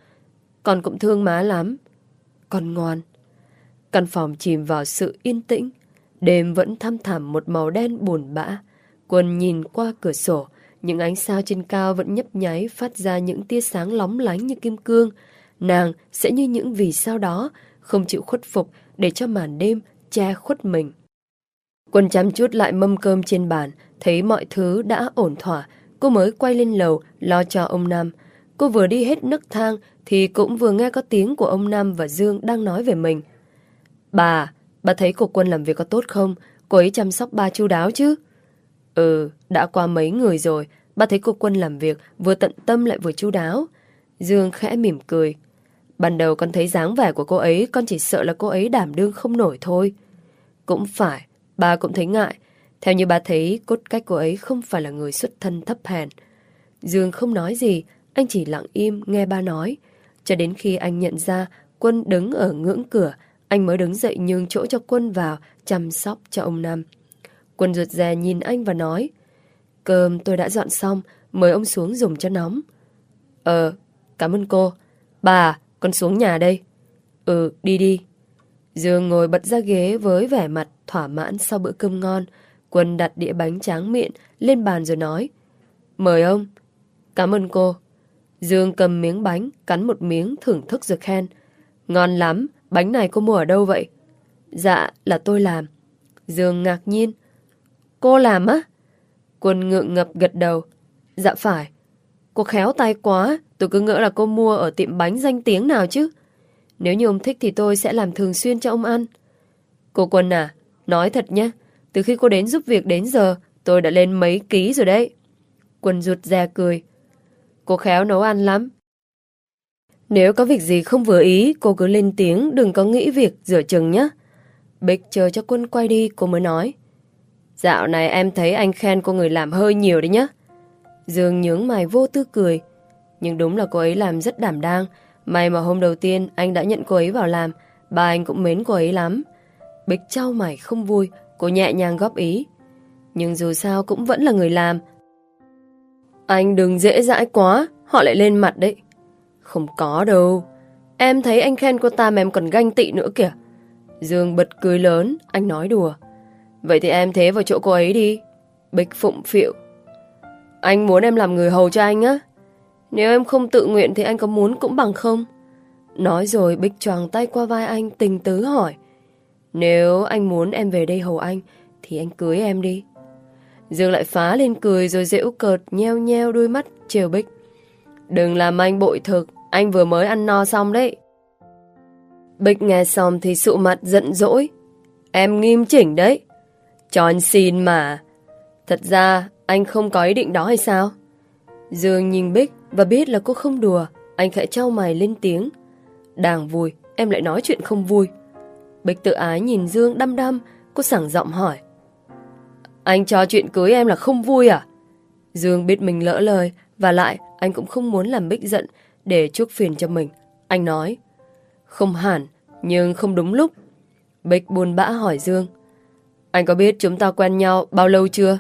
Con cũng thương má lắm. Con ngoan. Căn phòng chìm vào sự yên tĩnh. Đêm vẫn thăm thẳm một màu đen buồn bã. Quân nhìn qua cửa sổ, những ánh sao trên cao vẫn nhấp nháy phát ra những tia sáng lóng lánh như kim cương. Nàng sẽ như những vì sao đó, không chịu khuất phục để cho màn đêm che khuất mình. Quân chăm chút lại mâm cơm trên bàn, thấy mọi thứ đã ổn thỏa, cô mới quay lên lầu lo cho ông Nam. Cô vừa đi hết nấc thang thì cũng vừa nghe có tiếng của ông Nam và Dương đang nói về mình. Bà, bà thấy cô Quân làm việc có tốt không? Cô ấy chăm sóc ba chu đáo chứ? Ừ, đã qua mấy người rồi, bà thấy cô Quân làm việc vừa tận tâm lại vừa chu đáo. Dương khẽ mỉm cười. Ban đầu con thấy dáng vẻ của cô ấy, con chỉ sợ là cô ấy đảm đương không nổi thôi. Cũng phải, bà cũng thấy ngại. Theo như bà thấy, cốt cách cô ấy không phải là người xuất thân thấp hèn. Dương không nói gì, anh chỉ lặng im nghe ba nói. Cho đến khi anh nhận ra Quân đứng ở ngưỡng cửa, anh mới đứng dậy nhường chỗ cho Quân vào chăm sóc cho ông Năm. Quân rụt rè nhìn anh và nói, cơm tôi đã dọn xong, mời ông xuống dùng cho nóng. Ờ, cảm ơn cô. Bà, con xuống nhà đây. Ừ, đi đi. Dương ngồi bật ra ghế với vẻ mặt thỏa mãn sau bữa cơm ngon. Quân đặt đĩa bánh tráng miệng lên bàn rồi nói, mời ông. Cảm ơn cô. Dương cầm miếng bánh, cắn một miếng thưởng thức rồi khen, ngon lắm, bánh này cô mua ở đâu vậy? Dạ, là tôi làm. Dương ngạc nhiên, cô làm á? Quân ngượng ngập gật đầu, dạ phải. Cô khéo tay quá, tôi cứ ngỡ là cô mua ở tiệm bánh danh tiếng nào chứ. Nếu như ông thích thì tôi sẽ làm thường xuyên cho ông ăn. Cô Quân à, nói thật nhé, từ khi cô đến giúp việc đến giờ, tôi đã lên mấy ký rồi đấy. Quân rụt rè cười, cô khéo nấu ăn lắm. Nếu có việc gì không vừa ý, cô cứ lên tiếng, đừng có nghĩ việc rửa chừng nhé. Bích chờ cho Quân quay đi, cô mới nói, dạo này em thấy anh khen cô người làm hơi nhiều đấy nhá. Dương nhướng mày vô tư cười, nhưng đúng là cô ấy làm rất đảm đang. May mà hôm đầu tiên anh đã nhận cô ấy vào làm, bà anh cũng mến cô ấy lắm. Bích chau mày không vui, cô nhẹ nhàng góp ý, nhưng dù sao cũng vẫn là người làm. Anh đừng dễ dãi quá, họ lại lên mặt đấy. Không có đâu, em thấy anh khen cô ta mà em còn ganh tị nữa kìa. Dương bật cười lớn, anh nói đùa. Vậy thì em thế vào chỗ cô ấy đi. Bích phụng phịu, anh muốn em làm người hầu cho anh á? Nếu em không tự nguyện thì anh có muốn cũng bằng không? Nói rồi Bích choàng tay qua vai anh tình tứ hỏi, nếu anh muốn em về đây hầu anh thì anh cưới em đi. Dương lại phá lên cười rồi giễu cợt nheo nheo đôi mắt trêu Bích, đừng làm anh bội thực, anh vừa mới ăn no xong đấy. Bích nghe xong thì sụ mặt giận dỗi, em nghiêm chỉnh đấy. Cho anh xin mà. Thật ra anh không có ý định đó hay sao? Dương nhìn Bích và biết là cô không đùa, anh khẽ trao mày lên tiếng, đang vui em lại nói chuyện không vui. Bích tự ái nhìn Dương đăm đăm, cô sảng giọng hỏi, anh cho chuyện cưới em là không vui à? Dương biết mình lỡ lời, và lại anh cũng không muốn làm Bích giận để chuốc phiền cho mình. Anh nói, không hẳn, nhưng không đúng lúc. Bích buồn bã hỏi Dương, anh có biết chúng ta quen nhau bao lâu chưa?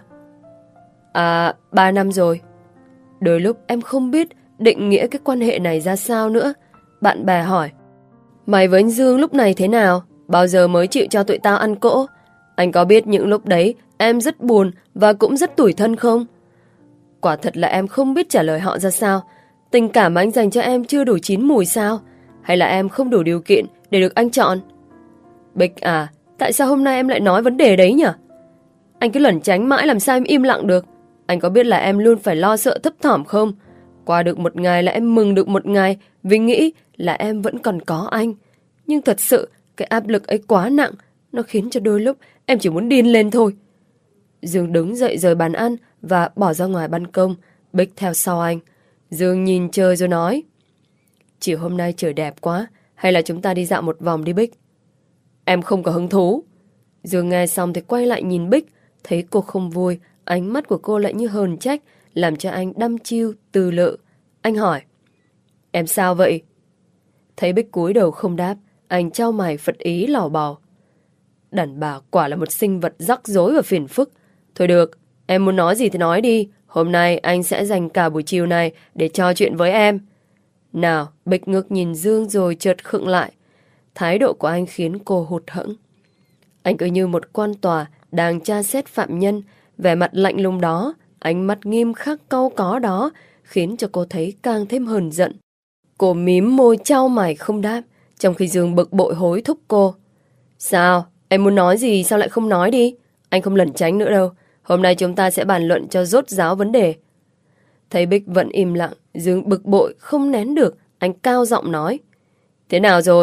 À, ba năm rồi. Đôi lúc em không biết định nghĩa cái quan hệ này ra sao nữa. Bạn bè hỏi, mày với anh Dương lúc này thế nào? Bao giờ mới chịu cho tụi tao ăn cỗ? Anh có biết những lúc đấy em rất buồn và cũng rất tủi thân không? Quả thật là em không biết trả lời họ ra sao. Tình cảm mà anh dành cho em chưa đủ chín mùi sao? Hay là em không đủ điều kiện để được anh chọn? Bích à, tại sao hôm nay em lại nói vấn đề đấy nhỉ? Anh cứ lẩn tránh mãi làm sao em im lặng được? Anh có biết là em luôn phải lo sợ thấp thỏm không? Qua được một ngày là em mừng được một ngày vì nghĩ là em vẫn còn có anh. Nhưng thật sự cái áp lực ấy quá nặng, nó khiến cho đôi lúc em chỉ muốn điên lên thôi. Dương đứng dậy rời bàn ăn và bỏ ra ngoài ban công. Bích theo sau anh. Dương nhìn trời rồi nói, chiều hôm nay trời đẹp quá, hay là chúng ta đi dạo một vòng đi Bích? Em không có hứng thú. Dương nghe xong thì quay lại nhìn Bích, thấy cô không vui, ánh mắt của cô lại như hờn trách, làm cho anh đăm chiêu từ lự. Anh hỏi, em sao vậy? Thấy Bích cúi đầu không đáp, anh trao mày phật ý lò bò, đàn bà quả là một sinh vật rắc rối và phiền phức. Thôi được, em muốn nói gì thì nói đi. Hôm nay anh sẽ dành cả buổi chiều này để trò chuyện với em. Nào, Bích ngước nhìn Dương rồi chợt khựng lại. Thái độ của anh khiến cô hụt hẫng. Anh cứ như một quan tòa đang tra xét phạm nhân, vẻ mặt lạnh lùng đó, ánh mắt nghiêm khắc cau có đó, khiến cho cô thấy càng thêm hờn giận. Cô mím môi trao mày không đáp, trong khi Dương bực bội hối thúc cô. Sao? Em muốn nói gì sao lại không nói đi? Anh không lẩn tránh nữa đâu. Hôm nay chúng ta sẽ bàn luận cho rốt ráo vấn đề. Thấy Bích vẫn im lặng, Dương bực bội không nén được, anh cao giọng nói. Thế nào rồi?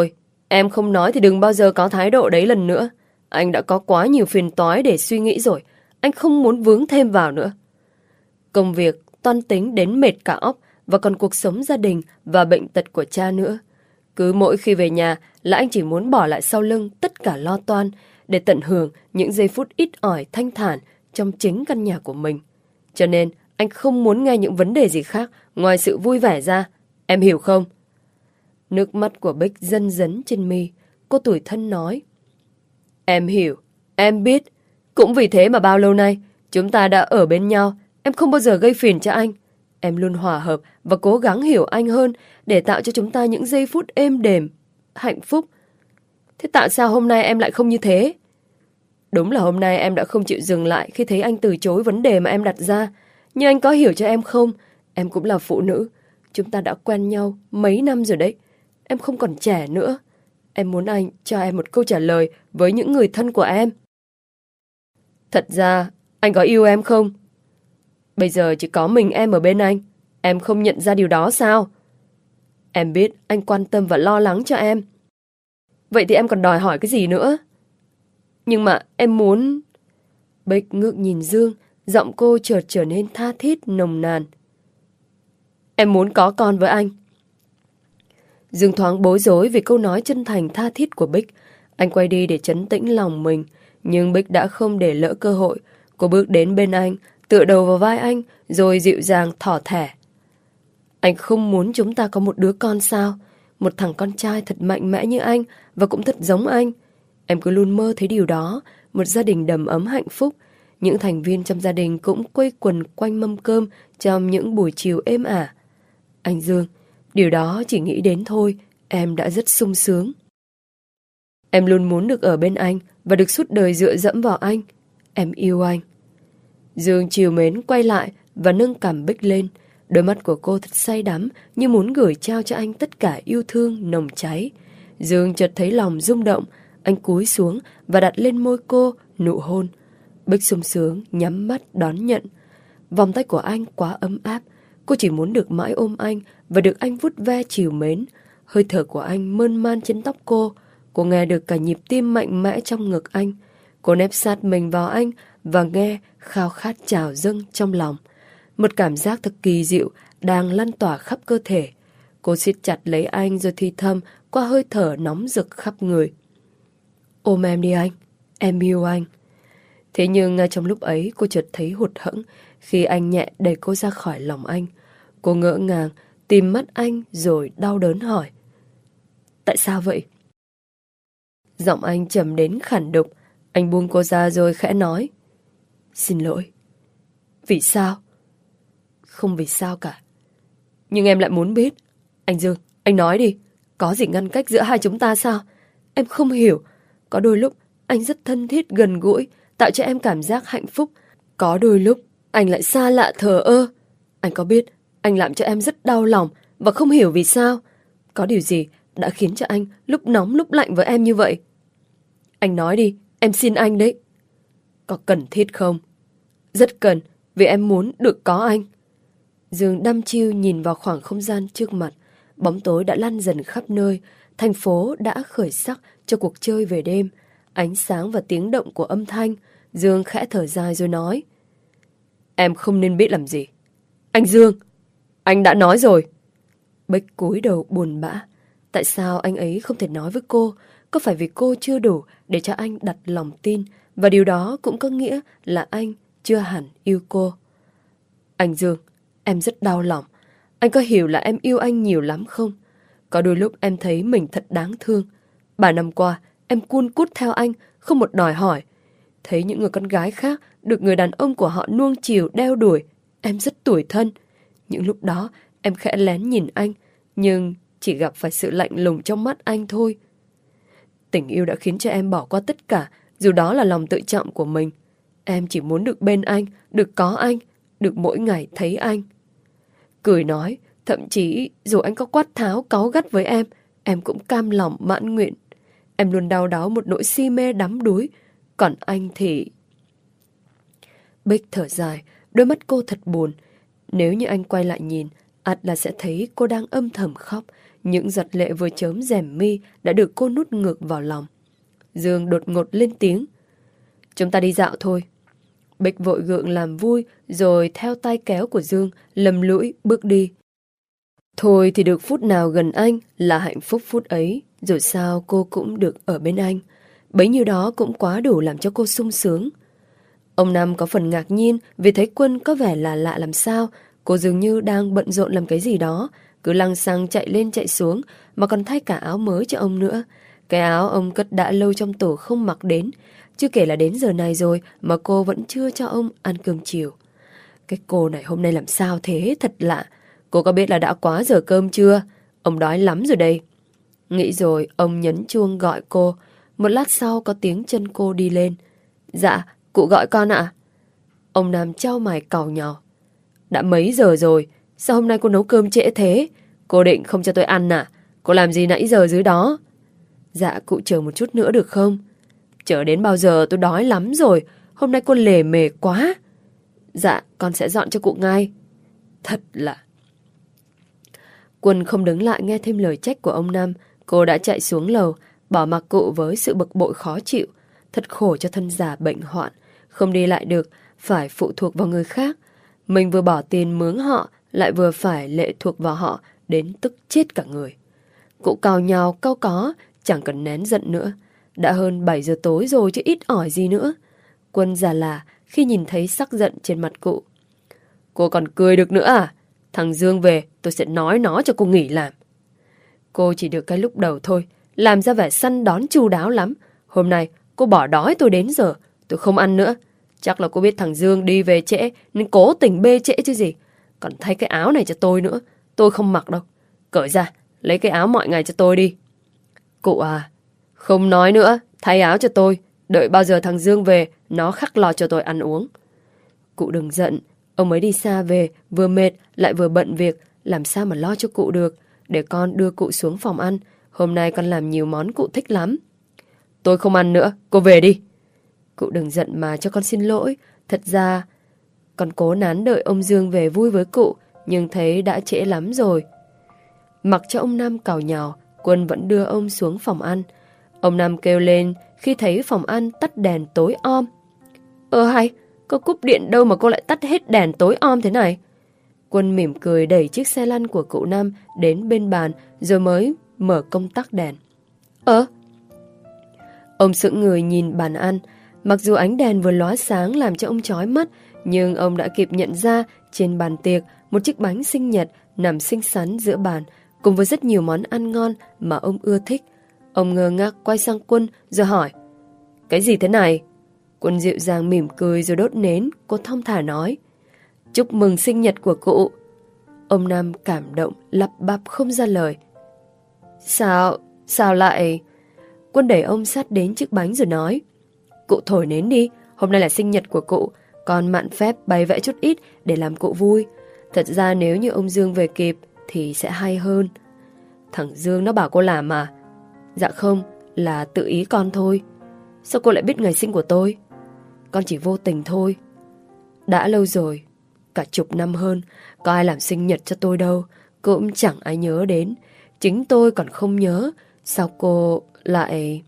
Em không nói thì đừng bao giờ có thái độ đấy lần nữa. Anh đã có quá nhiều phiền toái để suy nghĩ rồi. Anh không muốn vướng thêm vào nữa. Công việc, toan tính đến mệt cả óc, và còn cuộc sống gia đình và bệnh tật của cha nữa. Cứ mỗi khi về nhà là anh chỉ muốn bỏ lại sau lưng tất cả lo toan để tận hưởng những giây phút ít ỏi thanh thản trong chính căn nhà của mình. Cho nên anh không muốn nghe những vấn đề gì khác ngoài sự vui vẻ ra. Em hiểu không? Nước mắt của Bích dần dấn trên mi. Cô tủi thân nói. Em hiểu, em biết. Cũng vì thế mà bao lâu nay chúng ta đã ở bên nhau. Em không bao giờ gây phiền cho anh. Em luôn hòa hợp và cố gắng hiểu anh hơn để tạo cho chúng ta những giây phút êm đềm, hạnh phúc. Thế tại sao hôm nay em lại không như thế? Đúng là hôm nay em đã không chịu dừng lại khi thấy anh từ chối vấn đề mà em đặt ra. Nhưng anh có hiểu cho em không? Em cũng là phụ nữ. Chúng ta đã quen nhau mấy năm rồi đấy. Em không còn trẻ nữa. Em muốn anh cho em một câu trả lời với những người thân của em. Thật ra, anh có yêu em không? Bây giờ chỉ có mình em ở bên anh. Em không nhận ra điều đó sao? Em biết anh quan tâm và lo lắng cho em. Vậy thì em còn đòi hỏi cái gì nữa? Nhưng mà em muốn... Bích ngước nhìn Dương, giọng cô chợt trở nên tha thiết nồng nàn. Em muốn có con với anh. Dương thoáng bối rối vì câu nói chân thành tha thiết của Bích. Anh quay đi để trấn tĩnh lòng mình, nhưng Bích đã không để lỡ cơ hội. Cô bước đến bên anh, tựa đầu vào vai anh, rồi dịu dàng thỏ thẻ. Anh không muốn chúng ta có một đứa con sao? Một thằng con trai thật mạnh mẽ như anh, và cũng thật giống anh. Em cứ luôn mơ thấy điều đó, một gia đình đầm ấm hạnh phúc. Những thành viên trong gia đình cũng quây quần quanh mâm cơm trong những buổi chiều êm ả. Anh Dương, điều đó chỉ nghĩ đến thôi, em đã rất sung sướng. Em luôn muốn được ở bên anh và được suốt đời dựa dẫm vào anh. Em yêu anh. Dương trìu mến quay lại và nâng cằm Bích lên. Đôi mắt của cô thật say đắm, như muốn gửi trao cho anh tất cả yêu thương nồng cháy. Dương chợt thấy lòng rung động. Anh cúi xuống và đặt lên môi cô nụ hôn. Bích sung sướng nhắm mắt đón nhận. Vòng tay của anh quá ấm áp. Cô chỉ muốn được mãi ôm anh và được anh vuốt ve trìu mến. Hơi thở của anh mơn man trên tóc cô. Cô nghe được cả nhịp tim mạnh mẽ trong ngực anh. Cô nép sát mình vào anh và nghe khao khát trào dâng trong lòng. Một cảm giác thật kỳ diệu đang lan tỏa khắp cơ thể. Cô siết chặt lấy anh rồi thì thầm qua hơi thở nóng rực khắp người. Ôm em đi anh, em yêu anh. Thế nhưng ngay trong lúc ấy cô chợt thấy hụt hẫng khi anh nhẹ đẩy cô ra khỏi lòng anh. Cô ngỡ ngàng tìm mắt anh rồi đau đớn hỏi. Tại sao vậy? Giọng anh trầm đến khản đục. Anh buông cô ra rồi khẽ nói. Xin lỗi. Vì sao? Không vì sao cả. Nhưng em lại muốn biết. Anh Dương, anh nói đi. Có gì ngăn cách giữa hai chúng ta sao? Em không hiểu. Có đôi lúc anh rất thân thiết gần gũi, tạo cho em cảm giác hạnh phúc. Có đôi lúc anh lại xa lạ thờ ơ. Anh có biết anh làm cho em rất đau lòng và không hiểu vì sao. Có điều gì đã khiến cho anh lúc nóng lúc lạnh với em như vậy? Anh nói đi, em xin anh đấy. Có cần thiết không? Rất cần, vì em muốn được có anh. Dương đăm chiêu nhìn vào khoảng không gian trước mặt. Bóng tối đã lan dần khắp nơi. Thành phố đã khởi sắc cho cuộc chơi về đêm. Ánh sáng và tiếng động của âm thanh. Dương khẽ thở dài rồi nói. Em không nên biết làm gì. Anh Dương, anh đã nói rồi. Bích cúi đầu buồn bã. Tại sao anh ấy không thể nói với cô? Có phải vì cô chưa đủ để cho anh đặt lòng tin? Và điều đó cũng có nghĩa là anh chưa hẳn yêu cô. Anh Dương, em rất đau lòng. Anh có hiểu là em yêu anh nhiều lắm không? Có đôi lúc em thấy mình thật đáng thương. Ba năm qua, em cun cút theo anh, không một đòi hỏi. Thấy những người con gái khác được người đàn ông của họ nuông chiều đeo đuổi, em rất tủi thân. Những lúc đó, em khẽ lén nhìn anh, nhưng chỉ gặp phải sự lạnh lùng trong mắt anh thôi. Tình yêu đã khiến cho em bỏ qua tất cả, dù đó là lòng tự trọng của mình. Em chỉ muốn được bên anh, được có anh, được mỗi ngày thấy anh. Cười nói, thậm chí dù anh có quát tháo cáu gắt với em, em cũng cam lòng mãn nguyện. Em luôn đau đáu một nỗi si mê đắm đuối. Còn anh thì... Bích thở dài, đôi mắt cô thật buồn. Nếu như anh quay lại nhìn, ắt là sẽ thấy cô đang âm thầm khóc, những giọt lệ vừa chớm rèm mi đã được cô nuốt ngược vào lòng. Dương đột ngột lên tiếng. Chúng ta đi dạo thôi. Bích vội gượng làm vui rồi theo tay kéo của Dương lầm lũi bước đi. Thôi thì được phút nào gần anh là hạnh phúc phút ấy, rồi sao cô cũng được ở bên anh. Bấy nhiêu đó cũng quá đủ làm cho cô sung sướng. Ông Năm có phần ngạc nhiên vì thấy Quân có vẻ là lạ làm sao. Cô dường như đang bận rộn làm cái gì đó, cứ lăng xăng chạy lên chạy xuống mà còn thay cả áo mới cho ông nữa. Cái áo ông cất đã lâu trong tủ không mặc đến. Chưa kể là đến giờ này rồi mà cô vẫn chưa cho ông ăn cơm chiều. Cái cô này hôm nay làm sao thế, thật lạ. Cô có biết là đã quá giờ cơm chưa? Ông đói lắm rồi đây. Nghĩ rồi ông nhấn chuông gọi cô. Một lát sau có tiếng chân cô đi lên. Dạ, cụ gọi con ạ. Ông Nam chau mày cau nhàu. Đã mấy giờ rồi, sao hôm nay cô nấu cơm trễ thế? Cô định không cho tôi ăn à? Cô làm gì nãy giờ dưới đó? Dạ, cụ chờ một chút nữa được không? Chờ đến bao giờ, tôi đói lắm rồi. Hôm nay cô lề mề quá. Dạ, con sẽ dọn cho cụ ngay. Thật là... Quân không đứng lại nghe thêm lời trách của ông Nam. Cô đã chạy xuống lầu, bỏ mặc cụ với sự bực bội khó chịu. Thật khổ cho thân già bệnh hoạn, không đi lại được, phải phụ thuộc vào người khác. Mình vừa bỏ tiền mướn họ, lại vừa phải lệ thuộc vào họ, đến tức chết cả người. Cụ cào nhào cau có, chẳng cần nén giận nữa. Đã hơn bảy giờ tối rồi chứ ít ỏi gì nữa. Quân già là khi nhìn thấy sắc giận trên mặt cụ. Cô còn cười được nữa à? Thằng Dương về, tôi sẽ nói nó cho cô nghỉ làm. Cô chỉ được cái lúc đầu thôi, làm ra vẻ săn đón chu đáo lắm. Hôm nay cô bỏ đói tôi đến giờ, tôi không ăn nữa. Chắc là cô biết thằng Dương đi về trễ nên cố tình bê trễ chứ gì. Còn thay cái áo này cho tôi nữa, tôi không mặc đâu. Cởi ra, lấy cái áo mọi ngày cho tôi đi. Cụ à, không nói nữa, thay áo cho tôi. Đợi bao giờ thằng Dương về, nó khắc lo cho tôi ăn uống. Cụ đừng giận, ông mới đi xa về, vừa mệt lại vừa bận việc, làm sao mà lo cho cụ được. Để con đưa cụ xuống phòng ăn, hôm nay con làm nhiều món cụ thích lắm. Tôi không ăn nữa, cô về đi. Cụ đừng giận mà cho con xin lỗi. Thật ra con cố nán đợi ông Dương về vui với cụ, nhưng thấy đã trễ lắm rồi. Mặc cho ông Năm càu nhàu, Quân vẫn đưa ông xuống phòng ăn. Ông Năm kêu lên khi thấy phòng ăn tắt đèn tối om. Ơ hay, có cúp điện đâu mà cô lại tắt hết đèn tối om thế này? Quân mỉm cười đẩy chiếc xe lăn của cụ Năm đến bên bàn rồi mới mở công tắc đèn. Ơ? Ông sững người nhìn bàn ăn. Mặc dù ánh đèn vừa lóa sáng làm cho ông chói mắt, nhưng ông đã kịp nhận ra trên bàn tiệc một chiếc bánh sinh nhật nằm xinh xắn giữa bàn, cùng với rất nhiều món ăn ngon mà ông ưa thích. Ông ngơ ngác quay sang Quân rồi hỏi, cái gì thế này? Quân dịu dàng mỉm cười rồi đốt nến. Cô thong thả nói, chúc mừng sinh nhật của cụ. Ông Nam cảm động lắp bắp không ra lời. Sao, sao lại... Quân đẩy ông sát đến chiếc bánh rồi nói, cụ thổi nến đi, hôm nay là sinh nhật của cụ, con mạn phép bày vẽ chút ít để làm cụ vui. Thật ra nếu như ông Dương về kịp thì sẽ hay hơn. Thằng Dương nó bảo cô làm mà. Dạ không, là tự ý con thôi. Sao cô lại biết ngày sinh của tôi? Con chỉ vô tình thôi. Đã lâu rồi, cả chục năm hơn, có ai làm sinh nhật cho tôi đâu, cũng chẳng ai nhớ đến. Chính tôi còn không nhớ, sao cô lại...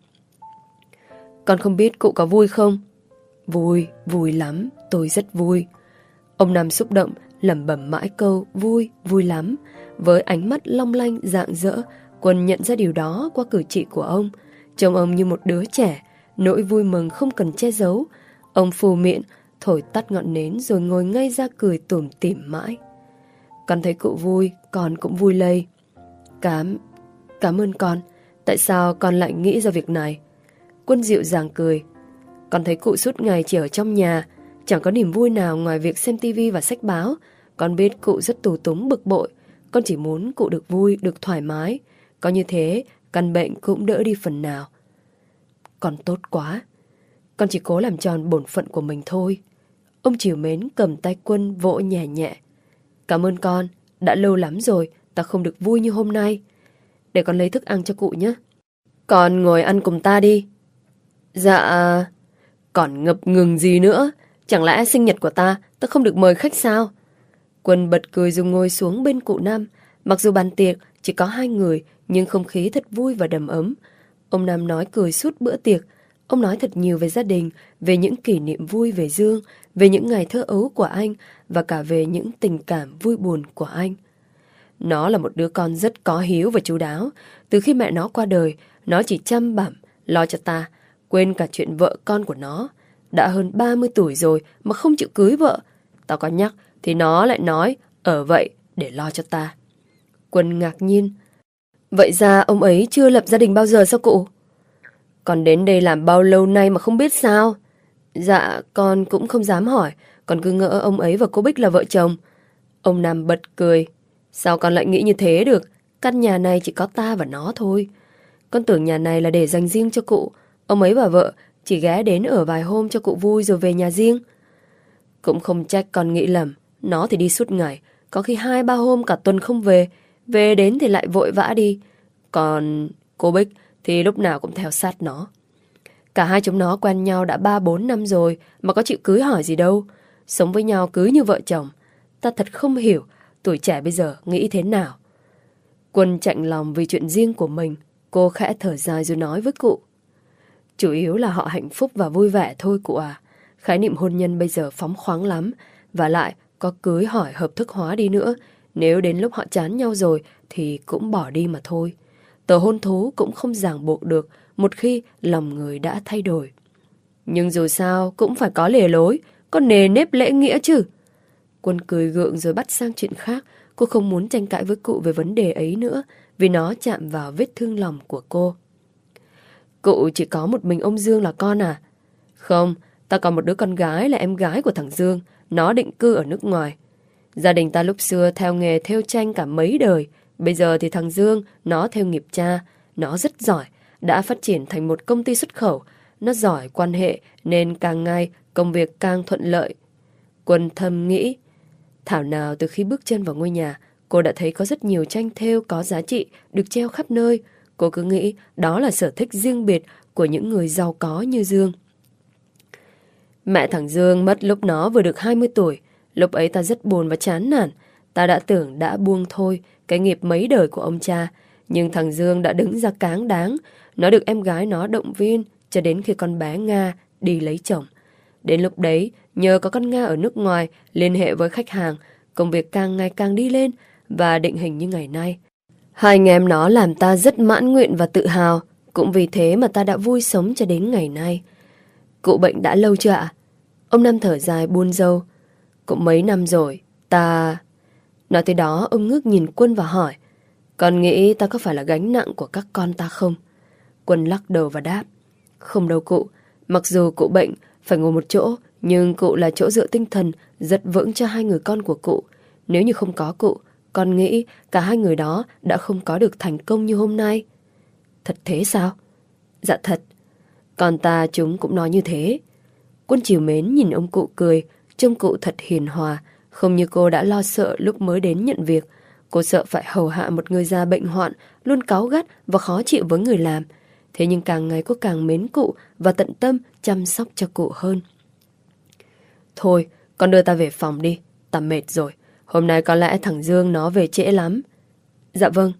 Con không biết cụ có vui không? Vui, vui lắm, tôi rất vui. Ông Năm xúc động, lẩm bẩm mãi câu vui, vui lắm. Với ánh mắt long lanh rạng rỡ, Quân nhận ra điều đó qua cử chỉ của ông. Trông ông như một đứa trẻ, nỗi vui mừng không cần che giấu. Ông phù miệng, thổi tắt ngọn nến rồi ngồi ngay ra cười tủm tỉm mãi. Con thấy cụ vui, con cũng vui lây. Cám, cảm ơn con. Tại sao con lại nghĩ ra việc này? Quân dịu dàng cười. Con thấy cụ suốt ngày chỉ ở trong nhà, chẳng có niềm vui nào ngoài việc xem tivi và sách báo. Con biết cụ rất tù túng bực bội. Con chỉ muốn cụ được vui, được thoải mái. Có như thế, căn bệnh cũng đỡ đi phần nào. Con tốt quá. Con chỉ cố làm tròn bổn phận của mình thôi. Ông trìu mến cầm tay Quân vỗ nhẹ nhẹ. Cảm ơn con, đã lâu lắm rồi ta không được vui như hôm nay. Để con lấy thức ăn cho cụ nhé. Con ngồi ăn cùng ta đi. Dạ... Còn ngập ngừng gì nữa? Chẳng lẽ sinh nhật của ta ta không được mời khách sao? Quân bật cười rồi ngồi xuống bên cụ Năm. Mặc dù bàn tiệc Chỉ có hai người, nhưng không khí thật vui và đầm ấm. Ông Nam nói cười suốt bữa tiệc. Ông nói thật nhiều về gia đình, về những kỷ niệm vui về Dương, về những ngày thơ ấu của anh và cả về những tình cảm vui buồn của anh. Nó là một đứa con rất có hiếu và chu đáo. Từ khi mẹ nó qua đời, nó chỉ chăm bẵm lo cho ta, quên cả chuyện vợ con của nó. Đã hơn ba mươi tuổi rồi mà không chịu cưới vợ. Tao có nhắc thì nó lại nói ở vậy để lo cho ta. Quân ngạc nhiên. Vậy ra ông ấy chưa lập gia đình bao giờ sao cụ? Con đến đây làm bao lâu nay mà không biết sao? Dạ, con cũng không dám hỏi. Con cứ ngỡ ông ấy và cô Bích là vợ chồng. Ông Nam bật cười. Sao con lại nghĩ như thế được? Căn nhà này chỉ có ta và nó thôi. Con tưởng nhà này là để dành riêng cho cụ. Ông ấy và vợ chỉ ghé đến ở vài hôm cho cụ vui rồi về nhà riêng. Cũng không trách con nghĩ lầm. Nó thì đi suốt ngày, có khi hai ba hôm cả tuần không về. Về đến thì lại vội vã đi. Còn cô Bích thì lúc nào cũng theo sát nó. Cả hai chúng nó quen nhau đã ba bốn năm rồi mà có chịu cưới hỏi gì đâu. Sống với nhau cứ như vợ chồng. Ta thật không hiểu tuổi trẻ bây giờ nghĩ thế nào. Quân chạnh lòng vì chuyện riêng của mình. Cô khẽ thở dài rồi nói với cụ. Chủ yếu là họ hạnh phúc và vui vẻ thôi cụ à. Khái niệm hôn nhân bây giờ phóng khoáng lắm. Và lại có cưới hỏi hợp thức hóa đi nữa, nếu đến lúc họ chán nhau rồi thì cũng bỏ đi mà thôi. Tờ hôn thú cũng không ràng buộc được một khi lòng người đã thay đổi. Nhưng dù sao cũng phải có lề lối, có nề nếp lễ nghĩa chứ. Quân cười gượng rồi bắt sang chuyện khác. Cô không muốn tranh cãi với cụ về vấn đề ấy nữa, vì nó chạm vào vết thương lòng của cô. Cụ chỉ có một mình ông Dương là con à? Không, ta còn một đứa con gái là em gái của thằng Dương. Nó định cư ở nước ngoài. Gia đình ta lúc xưa theo nghề thêu tranh cả mấy đời. Bây giờ thì thằng Dương nó theo nghiệp cha. Nó rất giỏi, đã phát triển thành một công ty xuất khẩu. Nó giỏi quan hệ nên càng ngày công việc càng thuận lợi. Quân thầm nghĩ. Thảo nào từ khi bước chân vào ngôi nhà, cô đã thấy có rất nhiều tranh thêu có giá trị được treo khắp nơi. Cô cứ nghĩ đó là sở thích riêng biệt của những người giàu có như Dương. Mẹ thằng Dương mất lúc nó vừa được hai mươi tuổi. Lúc ấy ta rất buồn và chán nản. Ta đã tưởng đã buông thôi cái nghiệp mấy đời của ông cha. Nhưng thằng Dương đã đứng ra cáng đáng. Nó được em gái nó động viên cho đến khi con bé Nga đi lấy chồng. Đến lúc đấy, nhờ có con Nga ở nước ngoài liên hệ với khách hàng, công việc càng ngày càng đi lên và định hình như ngày nay. Hai anh em nó làm ta rất mãn nguyện và tự hào. Cũng vì thế mà ta đã vui sống cho đến ngày nay. Cụ bệnh đã lâu chưa ạ? Ông Năm thở dài buôn râu. Cũng mấy năm rồi, ta... Nói tới đó, ông ngước nhìn Quân và hỏi. Con nghĩ ta có phải là gánh nặng của các con ta không? Quân lắc đầu và đáp. Không đâu cụ. Mặc dù cụ bệnh, phải ngồi một chỗ, nhưng cụ là chỗ dựa tinh thần rất vững cho hai người con của cụ. Nếu như không có cụ, con nghĩ cả hai người đó đã không có được thành công như hôm nay. Thật thế sao? Dạ thật. Con ta chúng cũng nói như thế. Quân trìu mến nhìn ông cụ cười, trông cụ thật hiền hòa, không như cô đã lo sợ lúc mới đến nhận việc. Cô sợ phải hầu hạ một người già bệnh hoạn, luôn cáu gắt và khó chịu với người làm. Thế nhưng càng ngày cô càng mến cụ và tận tâm chăm sóc cho cụ hơn. Thôi, con đưa ta về phòng đi, ta mệt rồi. Hôm nay có lẽ thằng Dương nó về trễ lắm. Dạ vâng.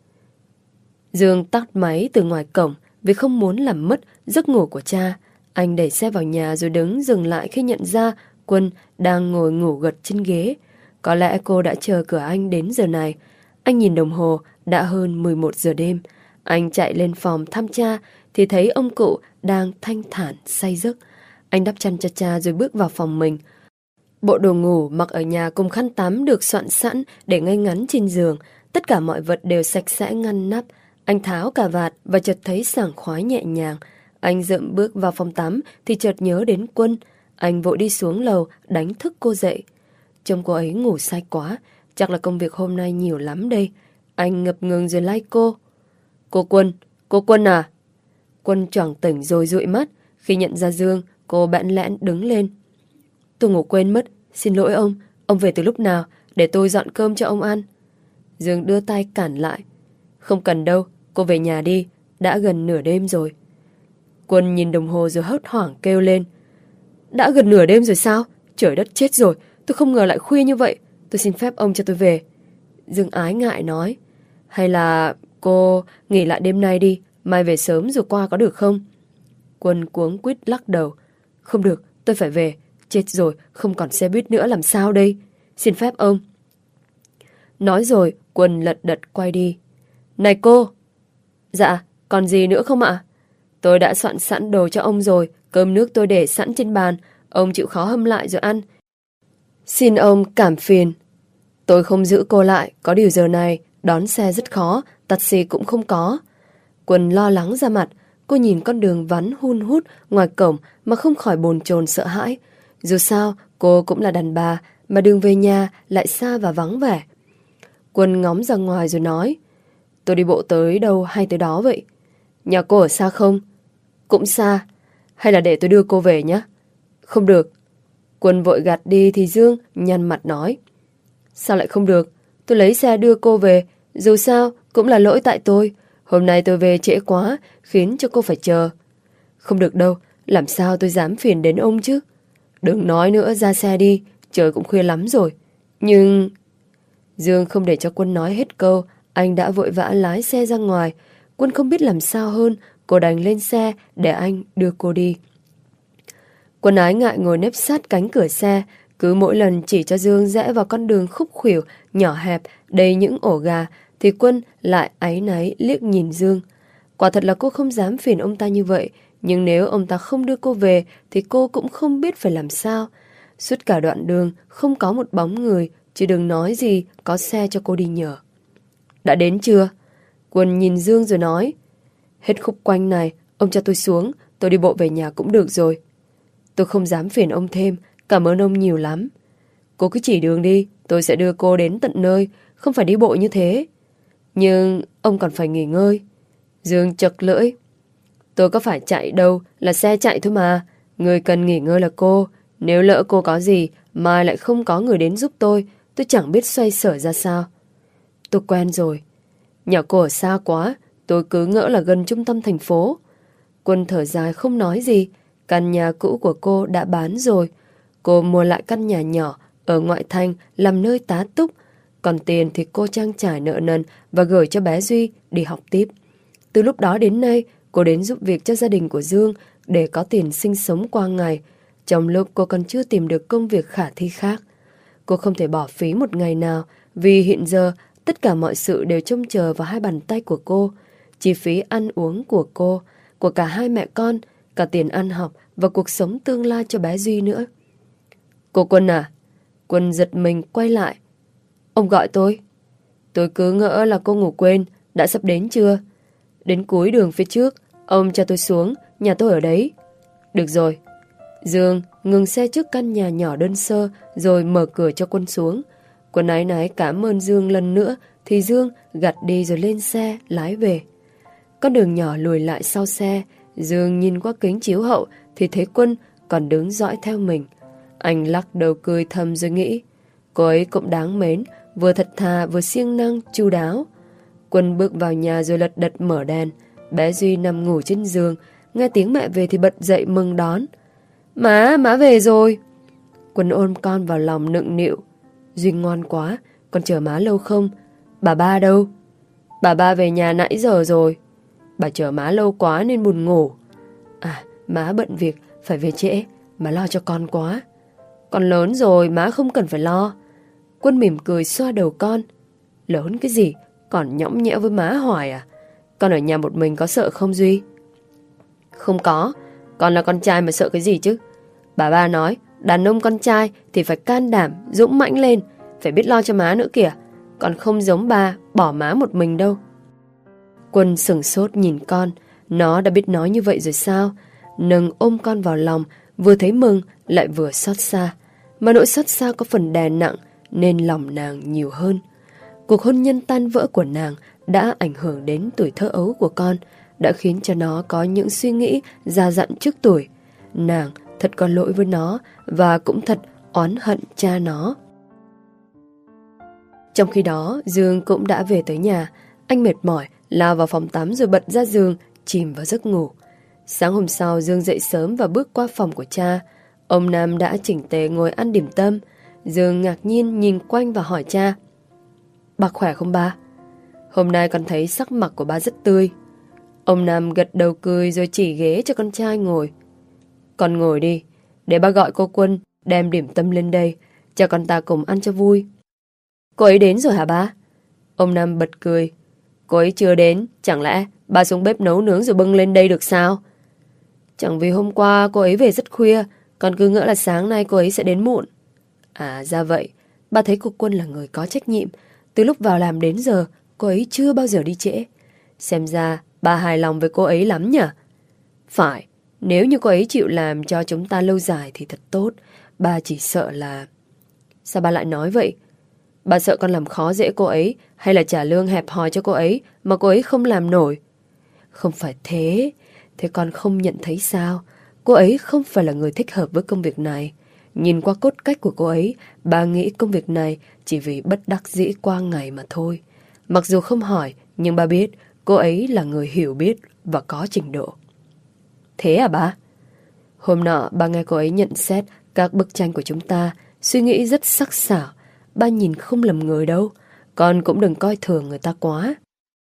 Dương tắt máy từ ngoài cổng vì không muốn làm mất giấc ngủ của cha. Anh đẩy xe vào nhà rồi đứng dừng lại khi nhận ra Quân đang ngồi ngủ gật trên ghế. Có lẽ cô đã chờ cửa anh đến giờ này. Anh nhìn đồng hồ, đã hơn mười một giờ đêm. Anh chạy lên phòng thăm cha thì thấy ông cụ đang thanh thản say giấc. Anh đắp chăn cho cha rồi bước vào phòng mình. Bộ đồ ngủ mặc ở nhà cùng khăn tắm được soạn sẵn để ngay ngắn trên giường. Tất cả mọi vật đều sạch sẽ ngăn nắp. Anh tháo cà vạt và chợt thấy sảng khoái nhẹ nhàng. Anh dậm bước vào phòng tắm thì chợt nhớ đến Quân. Anh vội đi xuống lầu đánh thức cô dậy. Trông cô ấy ngủ say quá, chắc là công việc hôm nay nhiều lắm đây. Anh ngập ngừng rồi lay cô. Cô Quân, cô Quân à? Quân choàng tỉnh rồi dụi mắt. Khi nhận ra Dương, cô bẽn lẽn đứng lên. Tôi ngủ quên mất, xin lỗi ông. Ông về từ lúc nào, để tôi dọn cơm cho ông ăn. Dương đưa tay cản lại. Không cần đâu, cô về nhà đi, đã gần nửa đêm rồi. Quân nhìn đồng hồ rồi hốt hoảng kêu lên. Đã gần nửa đêm rồi sao? Trời đất chết rồi, tôi không ngờ lại khuya như vậy. Tôi xin phép ông cho tôi về. Dương ái ngại nói. Hay là cô nghỉ lại đêm nay đi, mai về sớm rồi qua có được không? Quân cuống quýt lắc đầu. Không được, tôi phải về. Chết rồi, không còn xe buýt nữa làm sao đây? Xin phép ông. Nói rồi, Quân lật đật quay đi. Này cô! Dạ, còn gì nữa không ạ? Tôi đã soạn sẵn đồ cho ông rồi, cơm nước tôi để sẵn trên bàn, ông chịu khó hâm lại rồi ăn. Xin ông cảm phiền. Tôi không giữ cô lại, có điều giờ này đón xe rất khó, taxi cũng không có. Quân lo lắng ra mặt, cô nhìn con đường vắng hun hút ngoài cổng mà không khỏi bồn chồn sợ hãi. Dù sao, cô cũng là đàn bà, mà đường về nhà lại xa và vắng vẻ. Quân ngóng ra ngoài rồi nói, tôi đi bộ tới đâu hay tới đó vậy? Nhà cô ở xa không? Cũng xa. Hay là để tôi đưa cô về nhé? Không được. Quân vội gạt đi thì Dương nhăn mặt nói, sao lại không được? Tôi lấy xe đưa cô về, dù sao cũng là lỗi tại tôi. Hôm nay tôi về trễ quá, khiến cho cô phải chờ. Không được đâu, làm sao tôi dám phiền đến ông chứ? Đừng nói nữa, ra xe đi, trời cũng khuya lắm rồi. Nhưng... Dương không để cho Quân nói hết câu, anh đã vội vã lái xe ra ngoài. Quân không biết làm sao hơn, cô đành lên xe để anh đưa cô đi. Quân ái ngại ngồi nép sát cánh cửa xe, cứ mỗi lần chỉ cho Dương rẽ vào con đường khúc khuỷu, nhỏ hẹp, đầy những ổ gà, thì Quân lại áy náy liếc nhìn Dương. Quả thật là cô không dám phiền ông ta như vậy, nhưng nếu ông ta không đưa cô về thì cô cũng không biết phải làm sao. Suốt cả đoạn đường không có một bóng người, chứ đừng nói gì có xe cho cô đi nhờ. Đã đến chưa? Quân nhìn Dương rồi nói, hết khúc quanh này, ông cho tôi xuống, tôi đi bộ về nhà cũng được rồi. Tôi không dám phiền ông thêm, cảm ơn ông nhiều lắm. Cô cứ chỉ đường đi, tôi sẽ đưa cô đến tận nơi, không phải đi bộ như thế. Nhưng ông còn phải nghỉ ngơi. Dương chật lưỡi. Tôi có phải chạy đâu, là xe chạy thôi mà. Người cần nghỉ ngơi là cô. Nếu lỡ cô có gì, mai lại không có người đến giúp tôi, tôi chẳng biết xoay sở ra sao. Tôi quen rồi. Nhà cô ở xa quá, tôi cứ ngỡ là gần trung tâm thành phố. Quân thở dài không nói gì. Căn nhà cũ của cô đã bán rồi. Cô mua lại căn nhà nhỏ ở ngoại thành làm nơi tá túc. Còn tiền thì cô trang trải nợ nần và gửi cho bé Duy đi học tiếp. Từ lúc đó đến nay, cô đến giúp việc cho gia đình của Dương để có tiền sinh sống qua ngày. Trong lúc cô còn chưa tìm được công việc khả thi khác. Cô không thể bỏ phí một ngày nào, vì hiện giờ tất cả mọi sự đều trông chờ vào hai bàn tay của cô. Chi phí ăn uống của cô, của cả hai mẹ con, cả tiền ăn học và cuộc sống tương lai cho bé Duy nữa. Cô Quân à? Quân giật mình quay lại. Ông gọi tôi. Tôi cứ ngỡ là cô ngủ quên. Đã sắp đến chưa? Đến cuối đường phía trước, ông cho tôi xuống, nhà tôi ở đấy. Được rồi. Dương ngừng xe trước căn nhà nhỏ đơn sơ rồi mở cửa cho Quân xuống. Quân ái náy cảm ơn Dương lần nữa thì Dương gạt đi rồi lên xe lái về. Con đường nhỏ lùi lại sau xe, Dương nhìn qua kính chiếu hậu thì thấy Quân còn đứng dõi theo mình. Anh lắc đầu cười thầm rồi nghĩ, cô ấy cũng đáng mến, vừa thật thà vừa siêng năng chu đáo. Quân bước vào nhà rồi lật đật mở đèn. Bé Duy nằm ngủ trên giường, nghe tiếng mẹ về thì bật dậy mừng đón. Má, má về rồi. Quân ôm con vào lòng nựng nịu. Duy ngoan quá, con chờ má lâu không? Bà ba đâu? Bà ba về nhà nãy giờ rồi. Bà chờ má lâu quá nên buồn ngủ. À, má bận việc, phải về trễ, má lo cho con quá. Con lớn rồi, má không cần phải lo. Quân mỉm cười xoa đầu con. Lớn cái gì, còn nhõng nhẽo với má hoài à? Con ở nhà một mình có sợ không Duy? Không có, con là con trai mà sợ cái gì chứ? Bà ba nói, đàn ông con trai thì phải can đảm, dũng mãnh lên, phải biết lo cho má nữa kìa. Con không giống ba, bỏ má một mình đâu. Quân sửng sốt nhìn con, nó đã biết nói như vậy rồi sao? Nâng ôm con vào lòng, vừa thấy mừng lại vừa xót xa. Mà nỗi xót xa có phần đè nặng nên lòng nàng nhiều hơn. Cuộc hôn nhân tan vỡ của nàng đã ảnh hưởng đến tuổi thơ ấu của con, đã khiến cho nó có những suy nghĩ già dặn trước tuổi. Nàng thật có lỗi với nó và cũng thật oán hận cha nó. Trong khi đó, Dương cũng đã về tới nhà. Anh mệt mỏi, lao vào phòng tắm rồi bật ra giường, chìm vào giấc ngủ. Sáng hôm sau, Dương dậy sớm và bước qua phòng của cha. Ông Nam đã chỉnh tề ngồi ăn điểm tâm. Dương ngạc nhiên nhìn quanh và hỏi cha. Bà khỏe không ba? Hôm nay con thấy sắc mặt của ba rất tươi. Ông Nam gật đầu cười rồi chỉ ghế cho con trai ngồi. Con ngồi đi, để ba gọi cô Quân đem điểm tâm lên đây, cho con ta cùng ăn cho vui. Cô ấy đến rồi hả ba? Ông Nam bật cười. Cô ấy chưa đến, chẳng lẽ ba xuống bếp nấu nướng rồi bưng lên đây được sao? Chẳng vì hôm qua cô ấy về rất khuya, con cứ ngỡ là sáng nay cô ấy sẽ đến muộn. À ra vậy, ba thấy cô Quân là người có trách nhiệm. Từ lúc vào làm đến giờ, cô ấy chưa bao giờ đi trễ. Xem ra ba hài lòng với cô ấy lắm nhỉ? Phải, nếu như cô ấy chịu làm cho chúng ta lâu dài thì thật tốt. Ba chỉ sợ là... Sao ba lại nói vậy? Ba sợ con làm khó dễ cô ấy, hay là trả lương hẹp hòi cho cô ấy mà cô ấy không làm nổi? Không phải thế. Thế con không nhận thấy sao? Cô ấy không phải là người thích hợp với công việc này. Nhìn qua cốt cách của cô ấy, ba nghĩ công việc này chỉ vì bất đắc dĩ qua ngày mà thôi. Mặc dù không hỏi, nhưng ba biết cô ấy là người hiểu biết và có trình độ. Thế à ba? Hôm nọ ba nghe cô ấy nhận xét các bức tranh của chúng ta, suy nghĩ rất sắc sảo. Ba nhìn không lầm người đâu. Con cũng đừng coi thường người ta quá.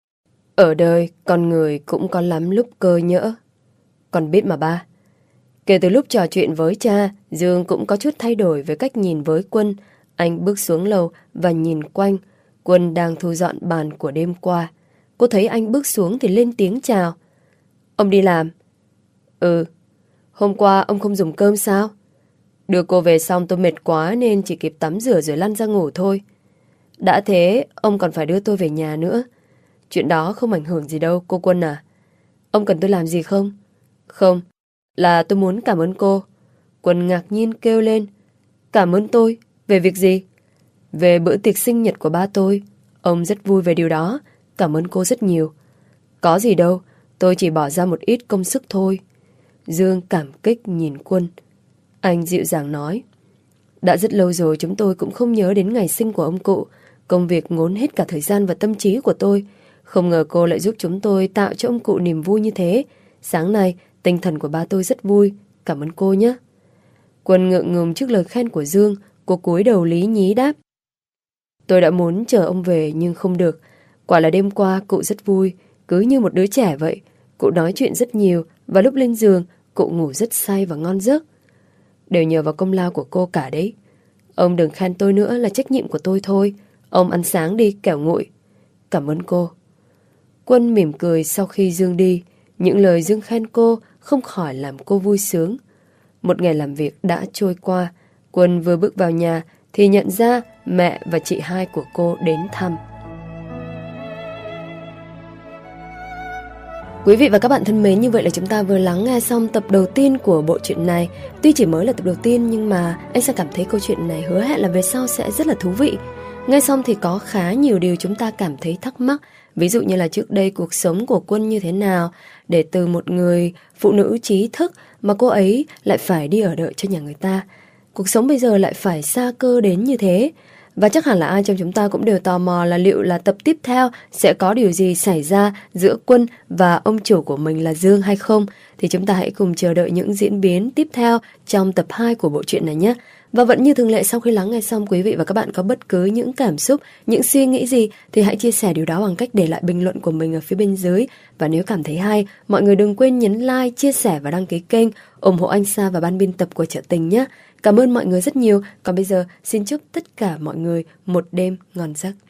Ở đời, con người cũng có lắm lúc cơ nhỡ. Con biết mà ba. Kể từ lúc trò chuyện với cha, Dương cũng có chút thay đổi về cách nhìn với Quân. Anh bước xuống lầu và nhìn quanh. Quân đang thu dọn bàn của đêm qua. Cô thấy anh bước xuống thì lên tiếng chào. Ông đi làm? Ừ. Hôm qua ông không dùng cơm sao? Đưa cô về xong tôi mệt quá nên chỉ kịp tắm rửa rồi lăn ra ngủ thôi. Đã thế, ông còn phải đưa tôi về nhà nữa. Chuyện đó không ảnh hưởng gì đâu, cô Quân à. Ông cần tôi làm gì không? Không, là tôi muốn cảm ơn cô. Quân ngạc nhiên kêu lên. Cảm ơn tôi? Về việc gì? Về bữa tiệc sinh nhật của ba tôi. Ông rất vui về điều đó. Cảm ơn cô rất nhiều. Có gì đâu, tôi chỉ bỏ ra một ít công sức thôi. Dương cảm kích nhìn Quân. Anh dịu dàng nói. Đã rất lâu rồi chúng tôi cũng không nhớ đến ngày sinh của ông cụ. Công việc ngốn hết cả thời gian và tâm trí của tôi. Không ngờ cô lại giúp chúng tôi tạo cho ông cụ niềm vui như thế. Sáng nay, tinh thần của ba tôi rất vui. Cảm ơn cô nhé. Quân ngượng ngùng trước lời khen của Dương. Cô cúi đầu lý nhí đáp. Tôi đã muốn chờ ông về nhưng không được. Quả là đêm qua cụ rất vui, cứ như một đứa trẻ vậy. Cụ nói chuyện rất nhiều và lúc lên giường, cụ ngủ rất say và ngon giấc. Đều nhờ vào công lao của cô cả đấy. Ông đừng khen tôi nữa, là trách nhiệm của tôi thôi. Ông ăn sáng đi, kẻo nguội. Cảm ơn cô. Quân mỉm cười sau khi Dương đi. Những lời Dương khen cô không khỏi làm cô vui sướng. Một ngày làm việc đã trôi qua. Quân vừa bước vào nhà thì nhận ra mẹ và chị hai của cô đến thăm. Quý vị và các bạn thân mến, như vậy là chúng ta vừa lắng nghe xong tập đầu tiên của bộ truyện này. Tuy chỉ mới là tập đầu tiên nhưng mà anh sẽ cảm thấy câu chuyện này hứa hẹn là về sau sẽ rất là thú vị. Nghe xong thì có khá nhiều điều chúng ta cảm thấy thắc mắc. Ví dụ như là trước đây cuộc sống của Quân như thế nào, để từ một người phụ nữ trí thức mà cô ấy lại phải đi ở đợi cho nhà người ta. Cuộc sống bây giờ lại phải xa cơ đến như thế. Và chắc hẳn là ai trong chúng ta cũng đều tò mò là liệu là tập tiếp theo sẽ có điều gì xảy ra giữa Quân và ông chủ của mình là Dương hay không. Thì chúng ta hãy cùng chờ đợi những diễn biến tiếp theo trong tập hai của bộ truyện này nhé. Và vẫn như thường lệ, sau khi lắng nghe xong, quý vị và các bạn có bất cứ những cảm xúc, những suy nghĩ gì thì hãy chia sẻ điều đó bằng cách để lại bình luận của mình ở phía bên dưới. Và nếu cảm thấy hay, mọi người đừng quên nhấn like, chia sẻ và đăng ký kênh, ủng hộ anh Sa và ban biên tập của Chợ Tình nhé. Cảm ơn mọi người rất nhiều. Còn bây giờ, xin chúc tất cả mọi người một đêm ngon giấc.